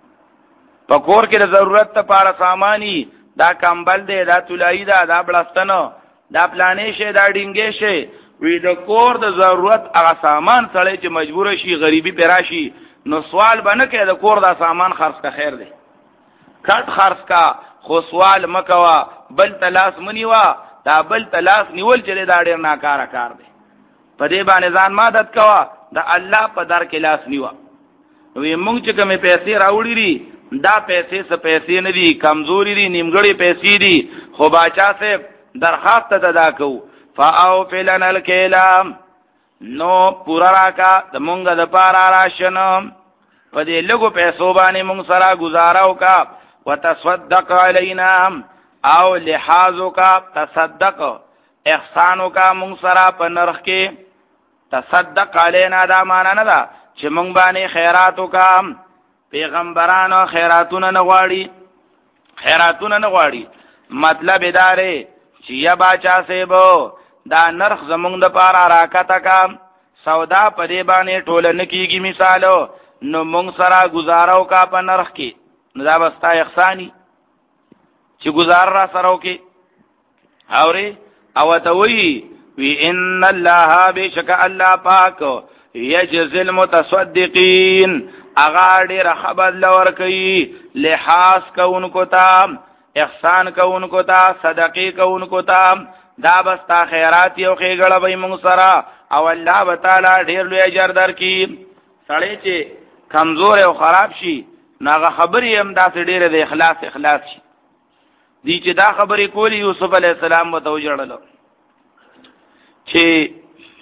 S1: په کور کې د ضرورت لپاره سامانی دا کمبل دی دا تولای دا دا بلستنو دا پلانې شه دا ډینګې شه وی د کور د ضرورت هغه سامان سره چې مجبور شي غریبي پراشي نو سوال بنه کې د کور دا سامان خرڅ کا خیر دی کټ خرڅ کا خو سوال مکوا بل تلاس منیوا دا بل تلاس نیول چې دا ډیر ناکاره کار دی په دې باندې ځان مدد کوا دا الله په در کې لاس نیوا وی مونږ چې کومه پیسې راوړي دي دا پیسې څه پیسې نه دي کمزوري دي نیمګړي پیسې دي خو باچا صاحب درخواست ادا کو فاو فلن الکلام نو پورا راکا د مونږ د پارا راشن په دې لګو پیسو باندې مونږ سره گزارا وکا وتصدق علینا او لحاظو کا تصدق احسانو کا مونږ سره په نرخ کې تصدق علینا دا معنا نه دا چې مونږ باندې خیراتو کا پیغمبرانو خیراتونه نه غواړي خیراتونه نه غواړي. مطلب ادارې چې یا باچا سیبو دا نرخ زمونږ د پاره راکته کا سودا په دې باندې ټوله نکیږي مثالو نو مونږ سره گزارو کا په نرخ کې نو دا بستا احسانی چې گزار را سره وکي اوري او ته وی وی ان الله بشک الله پاک یجزی المتصدقین اغا ډیر خبر لور کوي لحاظ کوونکو ته احسان کوونکو ته صدقې کوونکو ته دا بستا خیرات یو خېګړه به موږ سره او الله تعالی ډیر لوی اجر درکې. سړی چې کمزور او خراب شي ناغه خبرې هم داسې ډیره د اخلاص اخلاص شي دی چې دا خبرې کولی یوسف علی السلام وته وجړل چې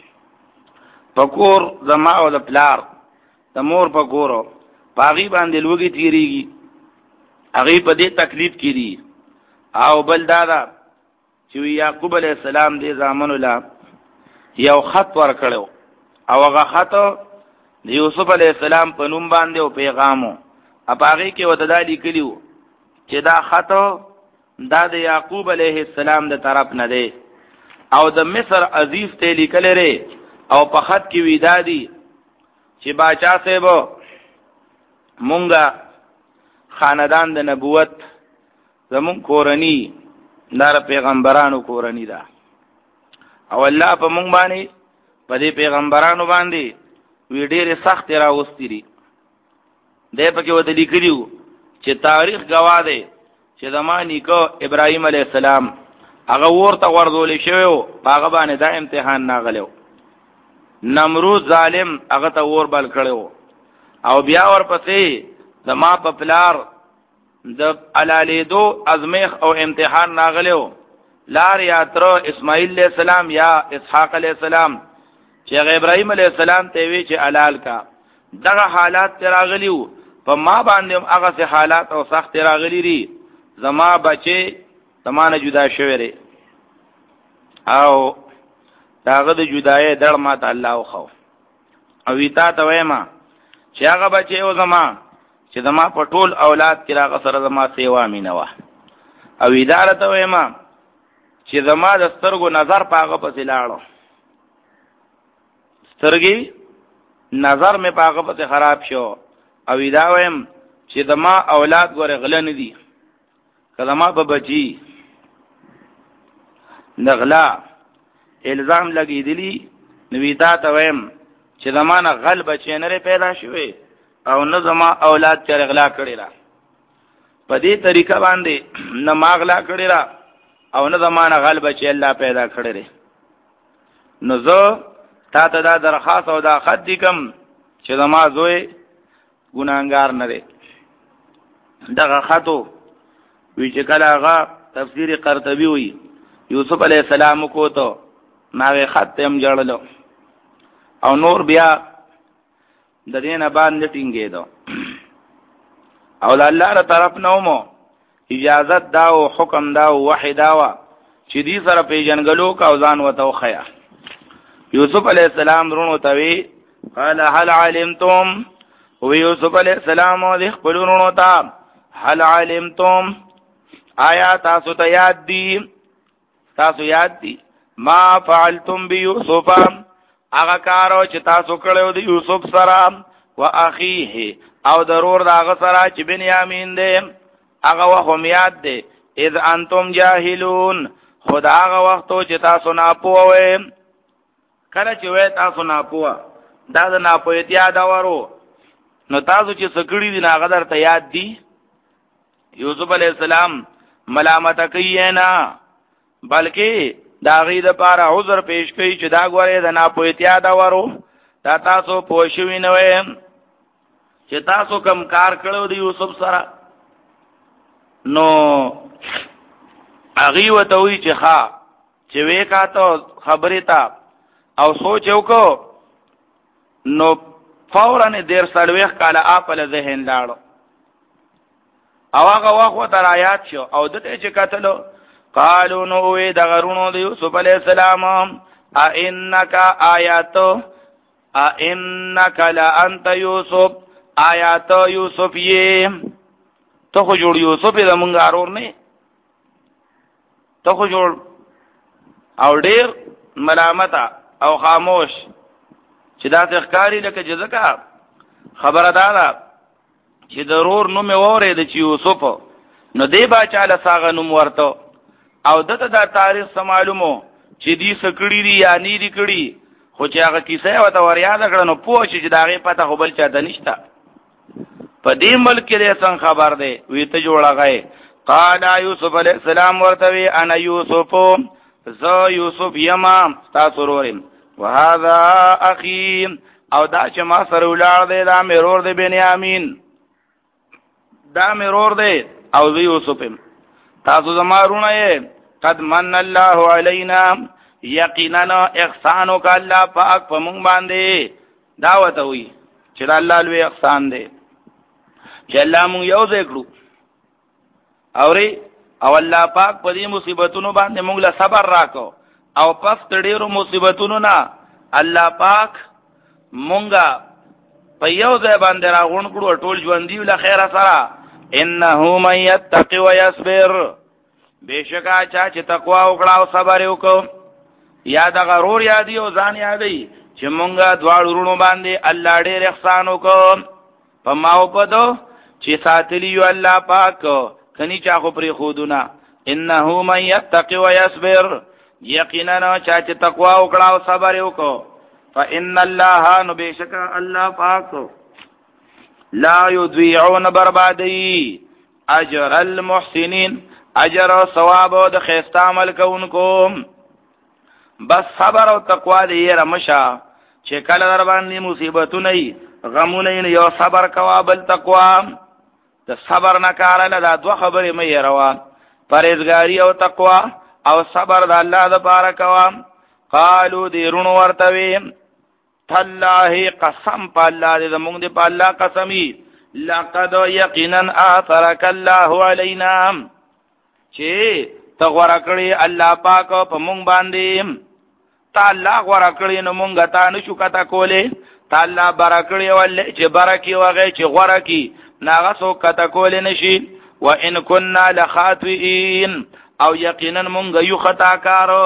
S1: پکور زما او د پلار د مور پکورو باغی باندې لوګي تیریږي هغه په دې تکلیف کړي او بل دادا چې یعقوب علی السلام دې زامنو لا یو خط ورکړو او هغه خط د یوسف علی السلام په نوم باندې او پیغامو اپاغي کې وددا لیکلیو چې دا خط دا د یعقوب علیه السلام د طرف نه دی او د مصر عزیز ته لیکل لري او په خط کې ویدادي چې باچا صاحب مونږه خاندان د نبوت زمون کورنی دار پیغمبرانو کورنی دا او الله په مونږ باندې په دې پیغمبرانو باندې وی ډېر سخت راوستي دي دې په کې ودی لیکلیو چې تاریخ گواه دی چې زمانی کو ابراهيم عليه السلام هغه ورته ورزول شوی هغه باندې دا امتحان ناغلو نمرود ظالم هغه ته ور بل کړو او بیا ورپسې زما په پلار د علالیدو ازمیخ او امتحان ناغلو لار یاترو اسماعیل علیہ السلام یا اسحاق علیہ السلام چې ابراهيم علیہ السلام ته وی چې علال کا دغه حالات تراغلیو په ما باندې هغه سه حالات او سخت تراغلی ری زما بچي زمانه جدا شوی ری او داغه د جدای دړ ما ته الله خو او ویتا ته وېما چې هغه بچي او زما چې زما په ټول اولاد کې راغ سره زما سیوا مينوا او اداره ته وېما چې زما د سترګو نظر پاغه پسې لاړو سترګي نظر مې پاغه پسې خراب شو او دا وېم چې زما اولاد ګوره غل نه دي کلمه په بچي نغلا الزام لګیدلی نویتا ته ویم چې زمانه غل بچی نه پیدا شوی او نه زما اولاد چې غلا کړی را په دې طریقه باندې نه ماغلا کړی را او نه زمانه غل بچی الله پیدا کړی نو زه تا ته دا درخواست او دا خط دي کوم چې زما زوی ګناګار نه دی دغه خطو وی چې کله هغه تفسیر قرطبی وی یوسف علیہ السلام کو ته ناوې خط هم جوړلو او نور بیا د دې نه باندې ټینګې دو او د الله تر طرف نه مو اجازت دا او حکم دا او وحی دا وا چې دې سره پیژنګلو کا ځان وته خیا یوسف علیہ السلام درونو توی قال هل علمتم و یوسف علیہ السلام د خپلونو ته هل علمتم آیا تاسو ته یاد دی تاسو یاد دی ما فعلتم بیوسف هغه کارو چې تاسو کړو د یوسف سره و اخیه او ضرور داغه سره چې بنیامین دی هغه وهم یاد دی اذ انتم جاهلون خدا هغه وختو چې تاسو نه پوهوي کله چې وې تاسو نه پوهه دا د نه پوهتیا دا ورو نو تاسو چې سکړی دی هغه درته یاد دی یوسف علیہ السلام ملامت کوي نه بلکې دا غي د پاره عذر پیش کوي چې دا غوړې د ناپوهتیا دا ورو دا تاسو پوښوي نه وې چې تاسو کوم کار کړو د یوسف سره نو هغه وته وی چې ښا چې وې کا ته خبرې تا او سوچ وکړو نو فورا دیر سلويخ کاله اپل ذهن لاړو او هغه وخت تر آیات شو او دته چې کتلو قالو نو وی د غرونو د یوسف علی السلام ا انک آیات ا انک لانت یوسف آیات یوسف ی ته خو جوړ یوسف د مونږ ارور نه ته خو جوړ او ډیر ملامت او خاموش چې دا ښکاری لکه جزکا خبره ده چې ضرور نو مې وره د چې یوسف نو دی با چاله ساغه نوم ورته او دته دا تاریخ سم معلومو چې دی سکړی دی یا نی دی کړی خو چې هغه کیسه وته ور یاد کړه نو پوه چې داغه پته خو بل چاته نشته په دې ملک کې څنګه خبر دی وی ته جوړاغای قال یوسف علیہ السلام ورته وی انا یوسف ز یوسف یما تاسو وریم وهذا اخی او دا چې ما سره ولار دی دا مرور دی بنیامین دا مرور دی او زه یوسف تاسو زمارونه یې قد من الله علینا یقینا احسانو ک الله پاک په مونږ باندې دعوت وی چې الله لوی احسان دی چې الله مونږ یو ځای کړو اوري او الله پاک په دې مصیبتونو باندې مونږ له صبر راکو او پس ډېرو مصیبتونو نه الله پاک مونږه په یو ځای باندې راغون کړو ټول ژوند دی له خیره سره انه من يتقي ويصبر بشکا چا چې تقوا وکړه او صبر وکړو یاد غرور یادی او ځان یادی چې مونږه دواړو ورونو باندې الله ډېر احسان وکړ په ما او په دو چې ساتلی یو الله پاک کني چا خو پری خودونه انه من يتقي ويصبر یقینا چا چې تقوا وکړه او صبر وکړو فان الله نو بشکا الله پاک لا يضيعون بربادي اجر المحسنين اجر او ثواب د خیسته عمل کوونکو بس صبر او تقوا دې رمشا چې کله در باندې مصیبتونه ای غمونه یو صبر کوا بل تقوا د صبر نه کار له دا دوه خبرې مې روا پرهیزګاری او تقوا او صبر د الله د پاره کوا قالو دې رونو ورتوي تالله قسم په الله دې موږ دې په الله قسمی لقد یقینا اثرك الله علينا چې تغورا کړی الله پاک په مونږ باندې تعالی غورا کړی نو مونږ ته نشو کتا کوله تعالی برکړی ولې چې برکی وغه چې غورا کی ناغه سو کتا کوله نشي وان كنا لخاطئين او یقینا مونږ یو خطا کارو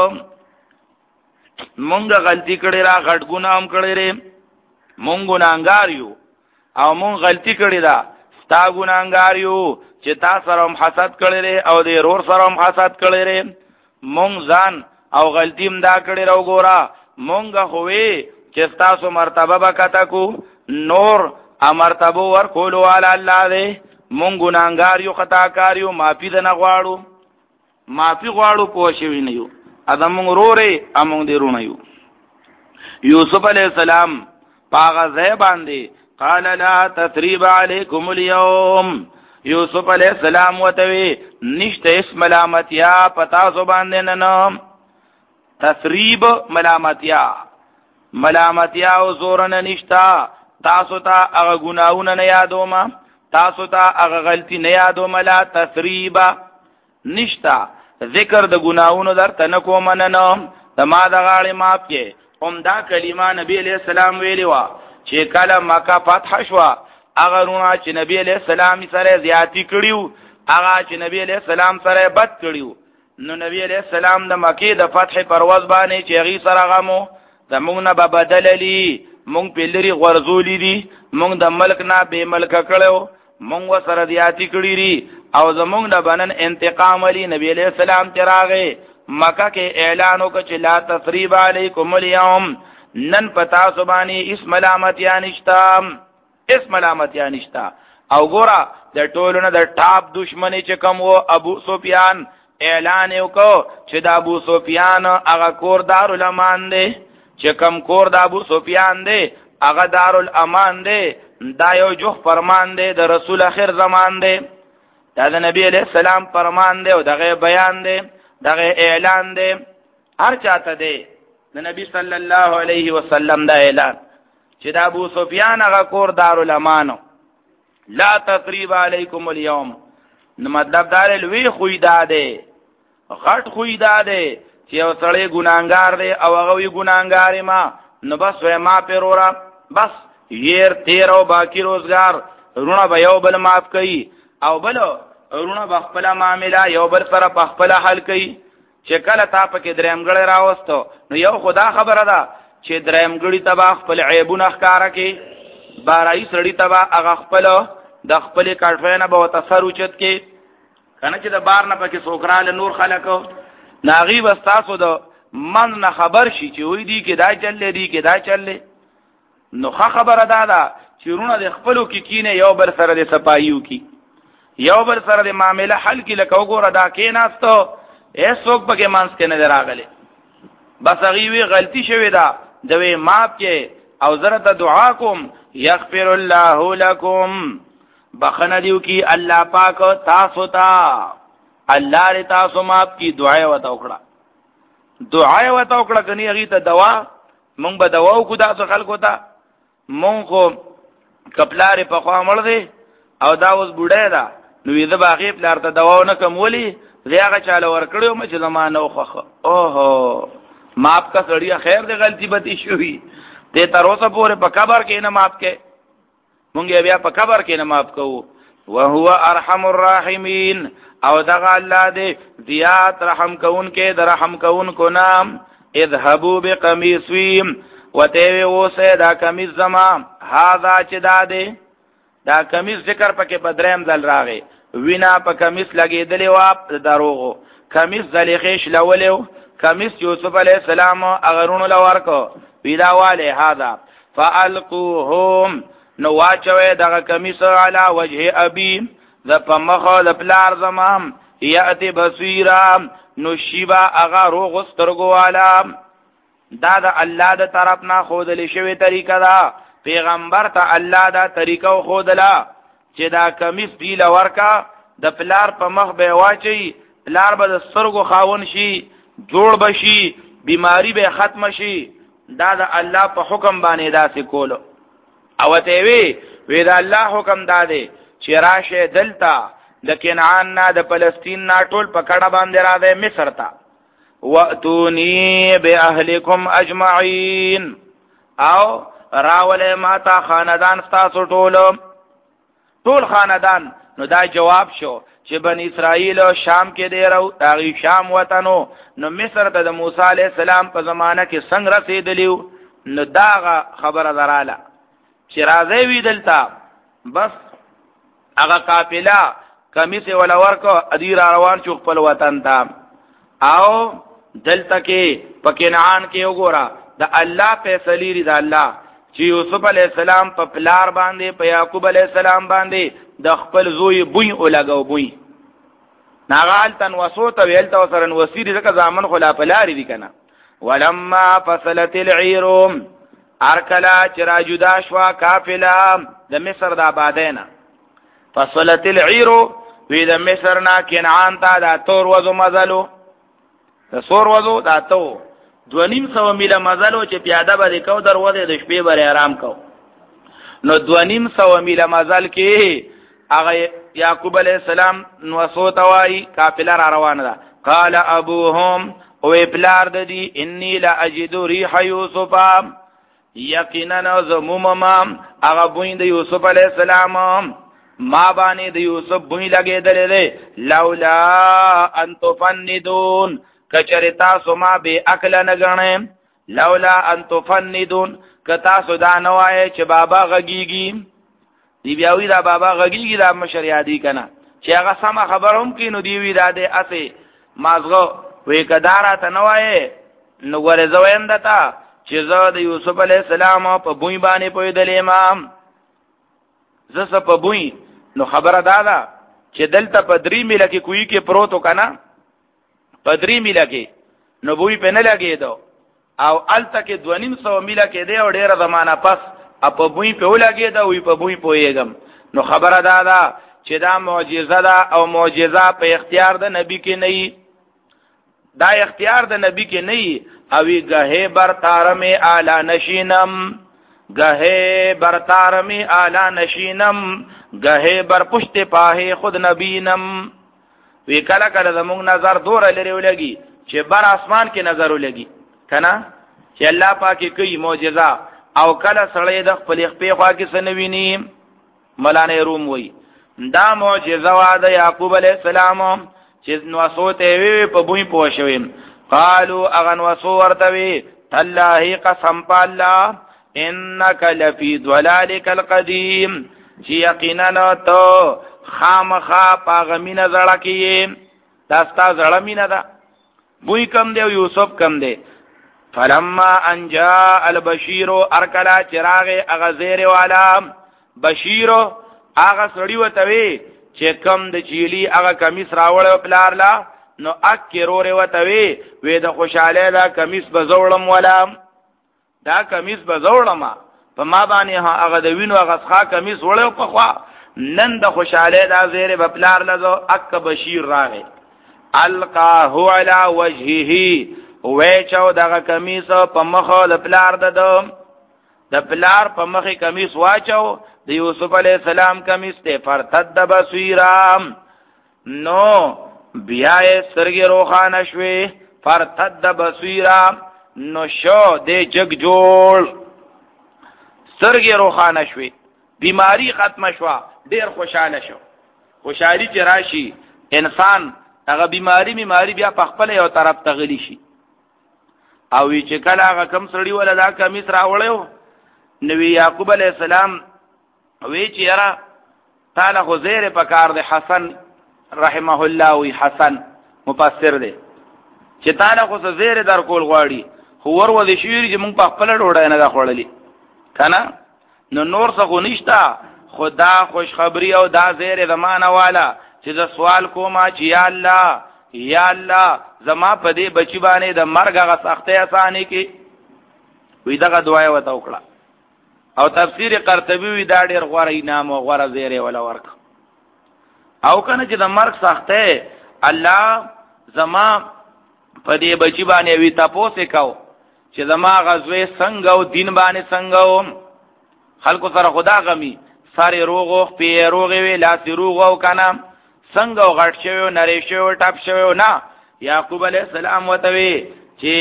S1: مونږ غلطی کړی را غټ ګناهم کړی ری مونږ ګناګار یو او مونږ غلطی کړی دا ستا ګناګار یو چې تا سره هم حسد کړی ری او دې رور سره هم حسد کړی ری مونږ ځان او غلطیم دا کړی راو ګورا مونږ خوې چې تاسو مرتبه وکتا کو نور امرتبه ور کولو علی الله دې مونږ ګناګار یو خطا کار یو معافی ده نه غواړو معافی غواړو پوښوي نه یو ادم مونږ رورې امونږ دې رونه یو یوسف علی السلام پاغه ځای باندې قال لا تثریب علیکم اليوم یوسف علیہ السلام وتوی نشته اس ملامتیا پتا سو باندې نه نام تثریب ملامتیا ملامتیا او زور نه نشتا تاسو ته هغه ګناونه نه یادوما تاسو ته هغه غلطی نه یادوما لا تثریب نشتا ذکر د ګناونو درته نه کوم نه نام تما د غاړي ماف کې عمدا کلمه نبی علیہ السلام ویلی وا چې کله مکه فتح شو هغه رونه چې نبی علیہ السلام سره زیاتی کړیو هغه چې نبی علیہ السلام سره بد کړیو نو نبی علیہ السلام د مکه د فتح پرواز باندې چې غي سره غمو زمونږ نه به بدللی مونږ په لري غرزولې دي مونږ د ملک نه به ملک کړو مونږ سره زیاتی کړی ری او زمونږ د بنن انتقام علی نبی علیہ السلام تراغه مکه کې اعلان وکړ چې لا تثریب علیکم اليوم نن پتا سبانی اس ملامت یا نشتا اس ملامت یا نشتا او ګورا د ټولونه د ټاپ دشمنی چې کوم وو ابو سفیان اعلان وکړو چې د ابو سفیان هغه کور دارالامان دی چې کوم کور د ابو سفیان دی هغه دارالامان دی دا یو جو فرمان دی د رسول اخر زمان دی دا د نبی علیہ السلام فرمان دی او دغه بیان دی دغه اعلان دی هر چاته دی د نبی صلی الله علیه وسلم دا اعلان چې د ابو سفیان هغه کور دارالامان لا تثریب علیکم اليوم نو مطلب دا لوی خوې داده غټ خوې داده چې یو سړی ګناګار دی او هغه وی ګناګار ما نو بس ما پیرورا بس ير تیر او باقی روزگار رونه به یو بل معاف کړي او بل ورونه بخپل معاملہ یو بل سره بخپل حل کوي چې کله تا پکې درېمګړی راوستو نو یو خدا خبره ده چې درېمګړی تبا خپل عیبونه ښکارا کې بارای سړی تبا هغه خپل د خپل کټوینه به تفسیر اوچت کې کنه چې د بار نه پکې سوکراله نور خلکو ناغي واستاسو د من نه خبر شي چې وې دي کې دا چلې دي کې دا چلې نو خبره ده دا چې رونه د خپلو کې کینه یو بر سره د صفایو کې یو بر سره د معاملې حل کې لکه وګوره دا کې ناستو ایسوک پکې مانس کې نه دراغله بس غیوی غلطی شوی دا دوی ماپ کې او زرت دعا کوم یغفر الله لكم بخنه دیو کی الله پاک تاسو ته الله ر تاسو ماپ کی دعا وتا وکړه دعا وتا وکړه کني هغه ته دوا مونږ به دوا کو تاسو خلکو ته مونږ خو کپلار په خوا مړ دی او دا اوس بوډه ده نو یې د باغې پلار ته دوا نه کومولي زیاغه چاله ور کړو مې چې زمانه خوخه اوهو ماپ کا سړیا خیر دې غلطی بتی شوې ته تر اوسه پورې په قبر کې نه ماپ کې مونږ بیا په قبر کې نه ماپ کوو وهو ارحم الراحمین او دغه الله دې زیات رحم کون کې در رحم کون کو نام اذهبوا بقميصي وتوي وسه دا قمیص زما هاذا چې دا دې دا قمیص ذکر پکې بدریم ځل راغی وینا په قمیص لګېدلې و دروغو قمیص زلیخیش لولیو قمیص یوسف علیہ السلام اغرون لورکو ویداواله هذا فالقوهم نو واچوي دغه قمیص علی وجه ابي ذ پمخه د پلار زمام یاتی بصیرا نو شیبا اغا روغ سترګو والا دا د الله د طرف نه خودلې شوی طریقه دا پیغمبر ته الله دا طریقه خودلا چې دا قمیص دی لورکا د پلار په مخ به واچي پلار به د سترګو خاون شي جوړ بشي بیماری به ختم شي دا د الله په حکم باندې داسې کولو او ته وی وی دا الله حکم داده چې راشه دلتا د کنعان نه د فلسطین نه ټول په کډه باندې را ده مصر ته واتونی باهلکم اجمعین او راوله ماتا خاندان تاسو ټول ټول خاندان نو دا جواب شو چې بنی اسرائیل شام کې دی راو داغي شام وطنو نو مصر ته د موسی علی السلام په زمانہ کې څنګه رسیدلیو نو دا خبره دراله چې راځي وی دلتا بس هغه قافله کمیس ولا ورکو ادي روان شو خپل وطن ته او دلته کې په کنعان کې وګوره د الله فیصله لري د الله چې یوسف علی السلام په پلار باندې په یعقوب علی السلام باندې د خپل زوی بوی اولګو بوی ناغال تن وسوت ویل تو سرن وسیری زکه زامن خلا پلاری دي کنه ولما فصلت العير ارکلا چرا جدا شوا قافله د مصر د آبادینا فصلت العير وی د مصر نا کنعان ته دا تور وزو مزلو د سور وزو دا تو دونیم سو میله مزلو چې پیاده باندې کو دروازه د شپې بر آرام کو نو دونیم سو میله مزل کې هغه یعقوب علیہ السلام نو سو توای قافله را روانه ده قال ابوهم او پلار د دې انی لا اجد ريح یوسف یقینا زمومما هغه بوین د یوسف علیہ السلام ما باندې د یوسف بوی لګیدل له لولا ان تفندون کچرتا سما به عقل نه غنه لولا ان تفندون کتا سودا نوای چې بابا غگیږي دی بیاوی دا بابا غگیږي دا مشریادی کنه چې هغه سم خبروم کینو دی وی دا دې اسه مازغو وې کدارا ته نوای نو ګره زوین دتا چې زه د یوسف علی السلام په بوی باندې پویدل امام زه په بوی نو خبره دادا چې دلته په درې میله کې کوی کې پروتو کنه په درې میله کې نو بوی په نه لګیدو او الته کې دونیم سو میله کې دی او ډیره زمانہ پس په بوی په ولګیدو وی په بوی پویګم نو خبره دادا چې دا معجزه ده او معجزه په اختیار د نبی کې نه دا اختیار د نبی کې نه او گهه بر تارم اعلی نشینم گهه بر تارم اعلی نشینم گهه بر پشت پاه خود نبینم وی کله کله زموږ نظر دور لري ولګي چې بر اسمان کې نظر ولګي کنه چې الله پاکي کوي معجزه او کله سړی د خپل خپې خوا کې سنویني مولانا روم وای دا معجزه وا د یعقوب علیہ السلام چې نو صوت وی په بوې پوښوي. قالو اغن وسو ورتوي تالله قسم بالله انك لفي ضلالك القديم چې یقینا ته خامخا پاغمینه زړه کې داستا زړه مینه ده. بوې کم دی یوسف کم دی. فلما ان جاء البشير ارکلا چراغ اغزیر والا بشیر اغه سړی وتوي چې کم د چيلي اغه کمیس راوړ پلار لا نو اکرور وتوي وې د خوشاله دا کمیس بزوړم ولا دا کمیس بزوړم په ما باندې هغه د وینو هغه ښا کمیس وړو په خوا نن د خوشاله دا زیر په پلار لزو اک بشیر راغی. القا هو على وجهه وې چاو دغه کمیس په مخ د پلار د د پلار په مخ کمیس واچو د یوسف علی السلام کمیس ته فرتد بصیرام نو بیا سرګي روخانه شوي فرتد بصیرام نو شو د جگ جوړ سرګي روخانه شوي بیماری ختم شو ډیر خوشاله شو. خوشحالي چې راشي انسان هغه بیماری بیماری بیا په خپل یو طرف تغلی شي او چې کله هغه کم سړی ولا دا کمیس راوړیو نو یعقوب علیہ السلام وی چې یاره تعالی خو زیر پکار دی. حسن رحمه الله وی حسن مفسر دی چې تعالی خو زیر در کول غواړي خو ور و دي شیر چې مونږ په خپل ډوډۍ نه دا خوړلې کنه نو نور څه نشتا. خدا خوش خبری او دا زیر زمانہ والا چې دا سوال کوما چې یا الله یا الله زما په دې بچی باندې د مرګ غ سختي اسانه کې وی دغه دعا وته وکړه. او تفسیر قرطبی وی دا ډیر غوړی انعام او غوړه زیره ولا ورک او کنه چې د مرګ سخته الله زما په دې بچی باندې وی تاسو وکاو چې زما غزوه څنګه او دین باندې څنګه خلکو سره خدا غمی ساره روغو په روغي وی لاس روغو کنه څنګه غټ شوی نری شوی ټاپ شوی نه. یعقوب علیہ السلام وتوی چې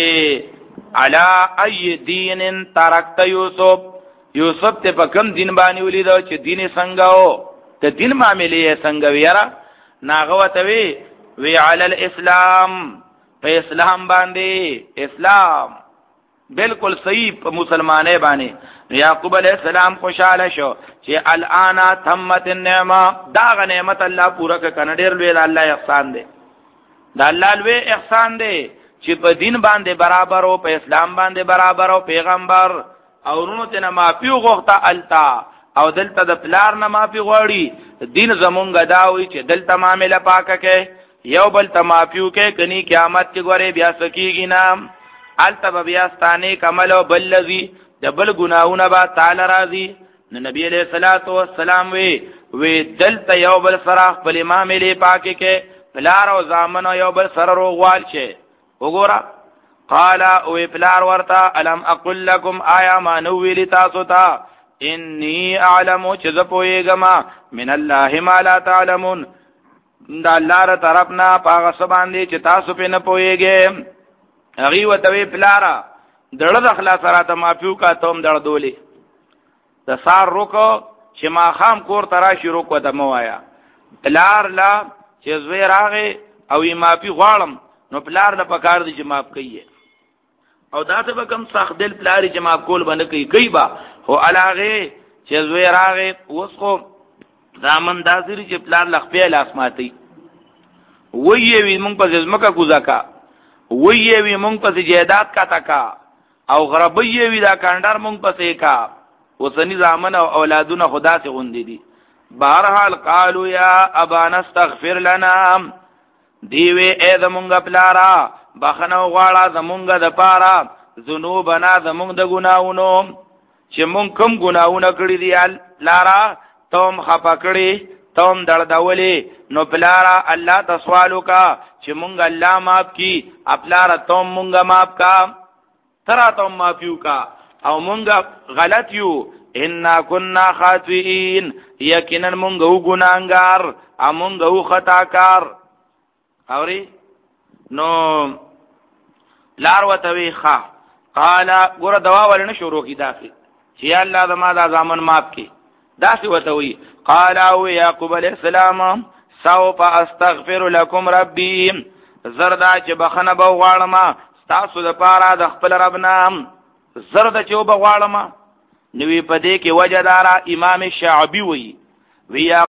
S1: علا ای دین ترکت یوسف یوسف ته په کوم دین باندې ولیدو چې دین څنګه او ته دین معاملې څنګه ویرا ناغه وتوی وی علی الاسلام په اسلام باندې اسلام بالکل صحیح په مسلمانې باندې. یعقوب علیہ السلام خوشاله شو چې الان تمت النعمه دا نعمت الله پورا کنه ډیر لوی الله احسان دی. دا الله لوی احسان دی چې په دین باندې برابر او په اسلام باندې برابر او پیغمبر او ورونو ته نه مافي غوښته التا او دلته د پلار نه مافي غوړي. دین زمونږ داوي چې دلته معاملې پاکه کې یو بل تمافیو کې کني قیامت کې ګوره بیا سکیږي نام التب بیا ستانه کمل او بل لذي د بل ګناونه با تعالی راضي. نو نبی علیہ الصلوۃ والسلام وی وی دلته یو بل سره خپل معاملې پاکه کې پلار او زامن یو بل سره روغوال شي وګوره. قال او پلار ورتا الم اقول لكم آیا ما نو ویل تاسو ته انی اعلم چې ز پویګما من الله ما لا تعلمون دا الله تر طرفنا پاغه سباندې چې تاسو په نه پویګې. هغه وتوی پلارا دړه د خلاص را ته مافیو کا توم دړ دولې د سار روکو چې ما خام کور ترا شروع کو د موایا پلار لا چې زوی راغې او یې مافي غواړم نو پلار له پکار دي چې ماف کوي او دا ته کم سخت دل پلار چې ماف کول باندې کوي کوي با هو علاغه چې زوی راغې اوس خو دامن دازري چې پلار لخپې لاس ماتي وې وی مونږ په ځمکه کوزاکا وې وی مونږ په جیدات کا تکا او غربی وی دا کاندار مونږ پسې کا وسنی زامن او اولادونه خدا سے غوندې دي. بهرحال قالو یا ابانا استغفر لنا دیوی اے زمونږ پلارا بخنو غواړه زمونږ د پارا ذنوبنا زمونږ د ګناونو چې مونږ کوم ګناونه کړی دي لارا توم خپا کړی توم دړدولې نو پلارا الله تسوالو کا چې مونږ الله معاف کی خپلارا توم مونږه معاف کا ترا توم معافیو کا او مونږه غلط یو ان كنا خاطئين یقینا مونږ و ګناګار ا مونږ و خطاکار اوري نو لار وتوي خا قال ګور دوا ولنه شروع کی داسي چې الله زما دا ځامن معاف کی داسې وته وی قال او يعقوب عليه السلام سوف استغفر لكم ربي زردا چې بخنه به غواړم تاسو د پاره د خپل رب نام زردا چې به غواړم نوې پدې کې وجدارا امام شعبي وی وی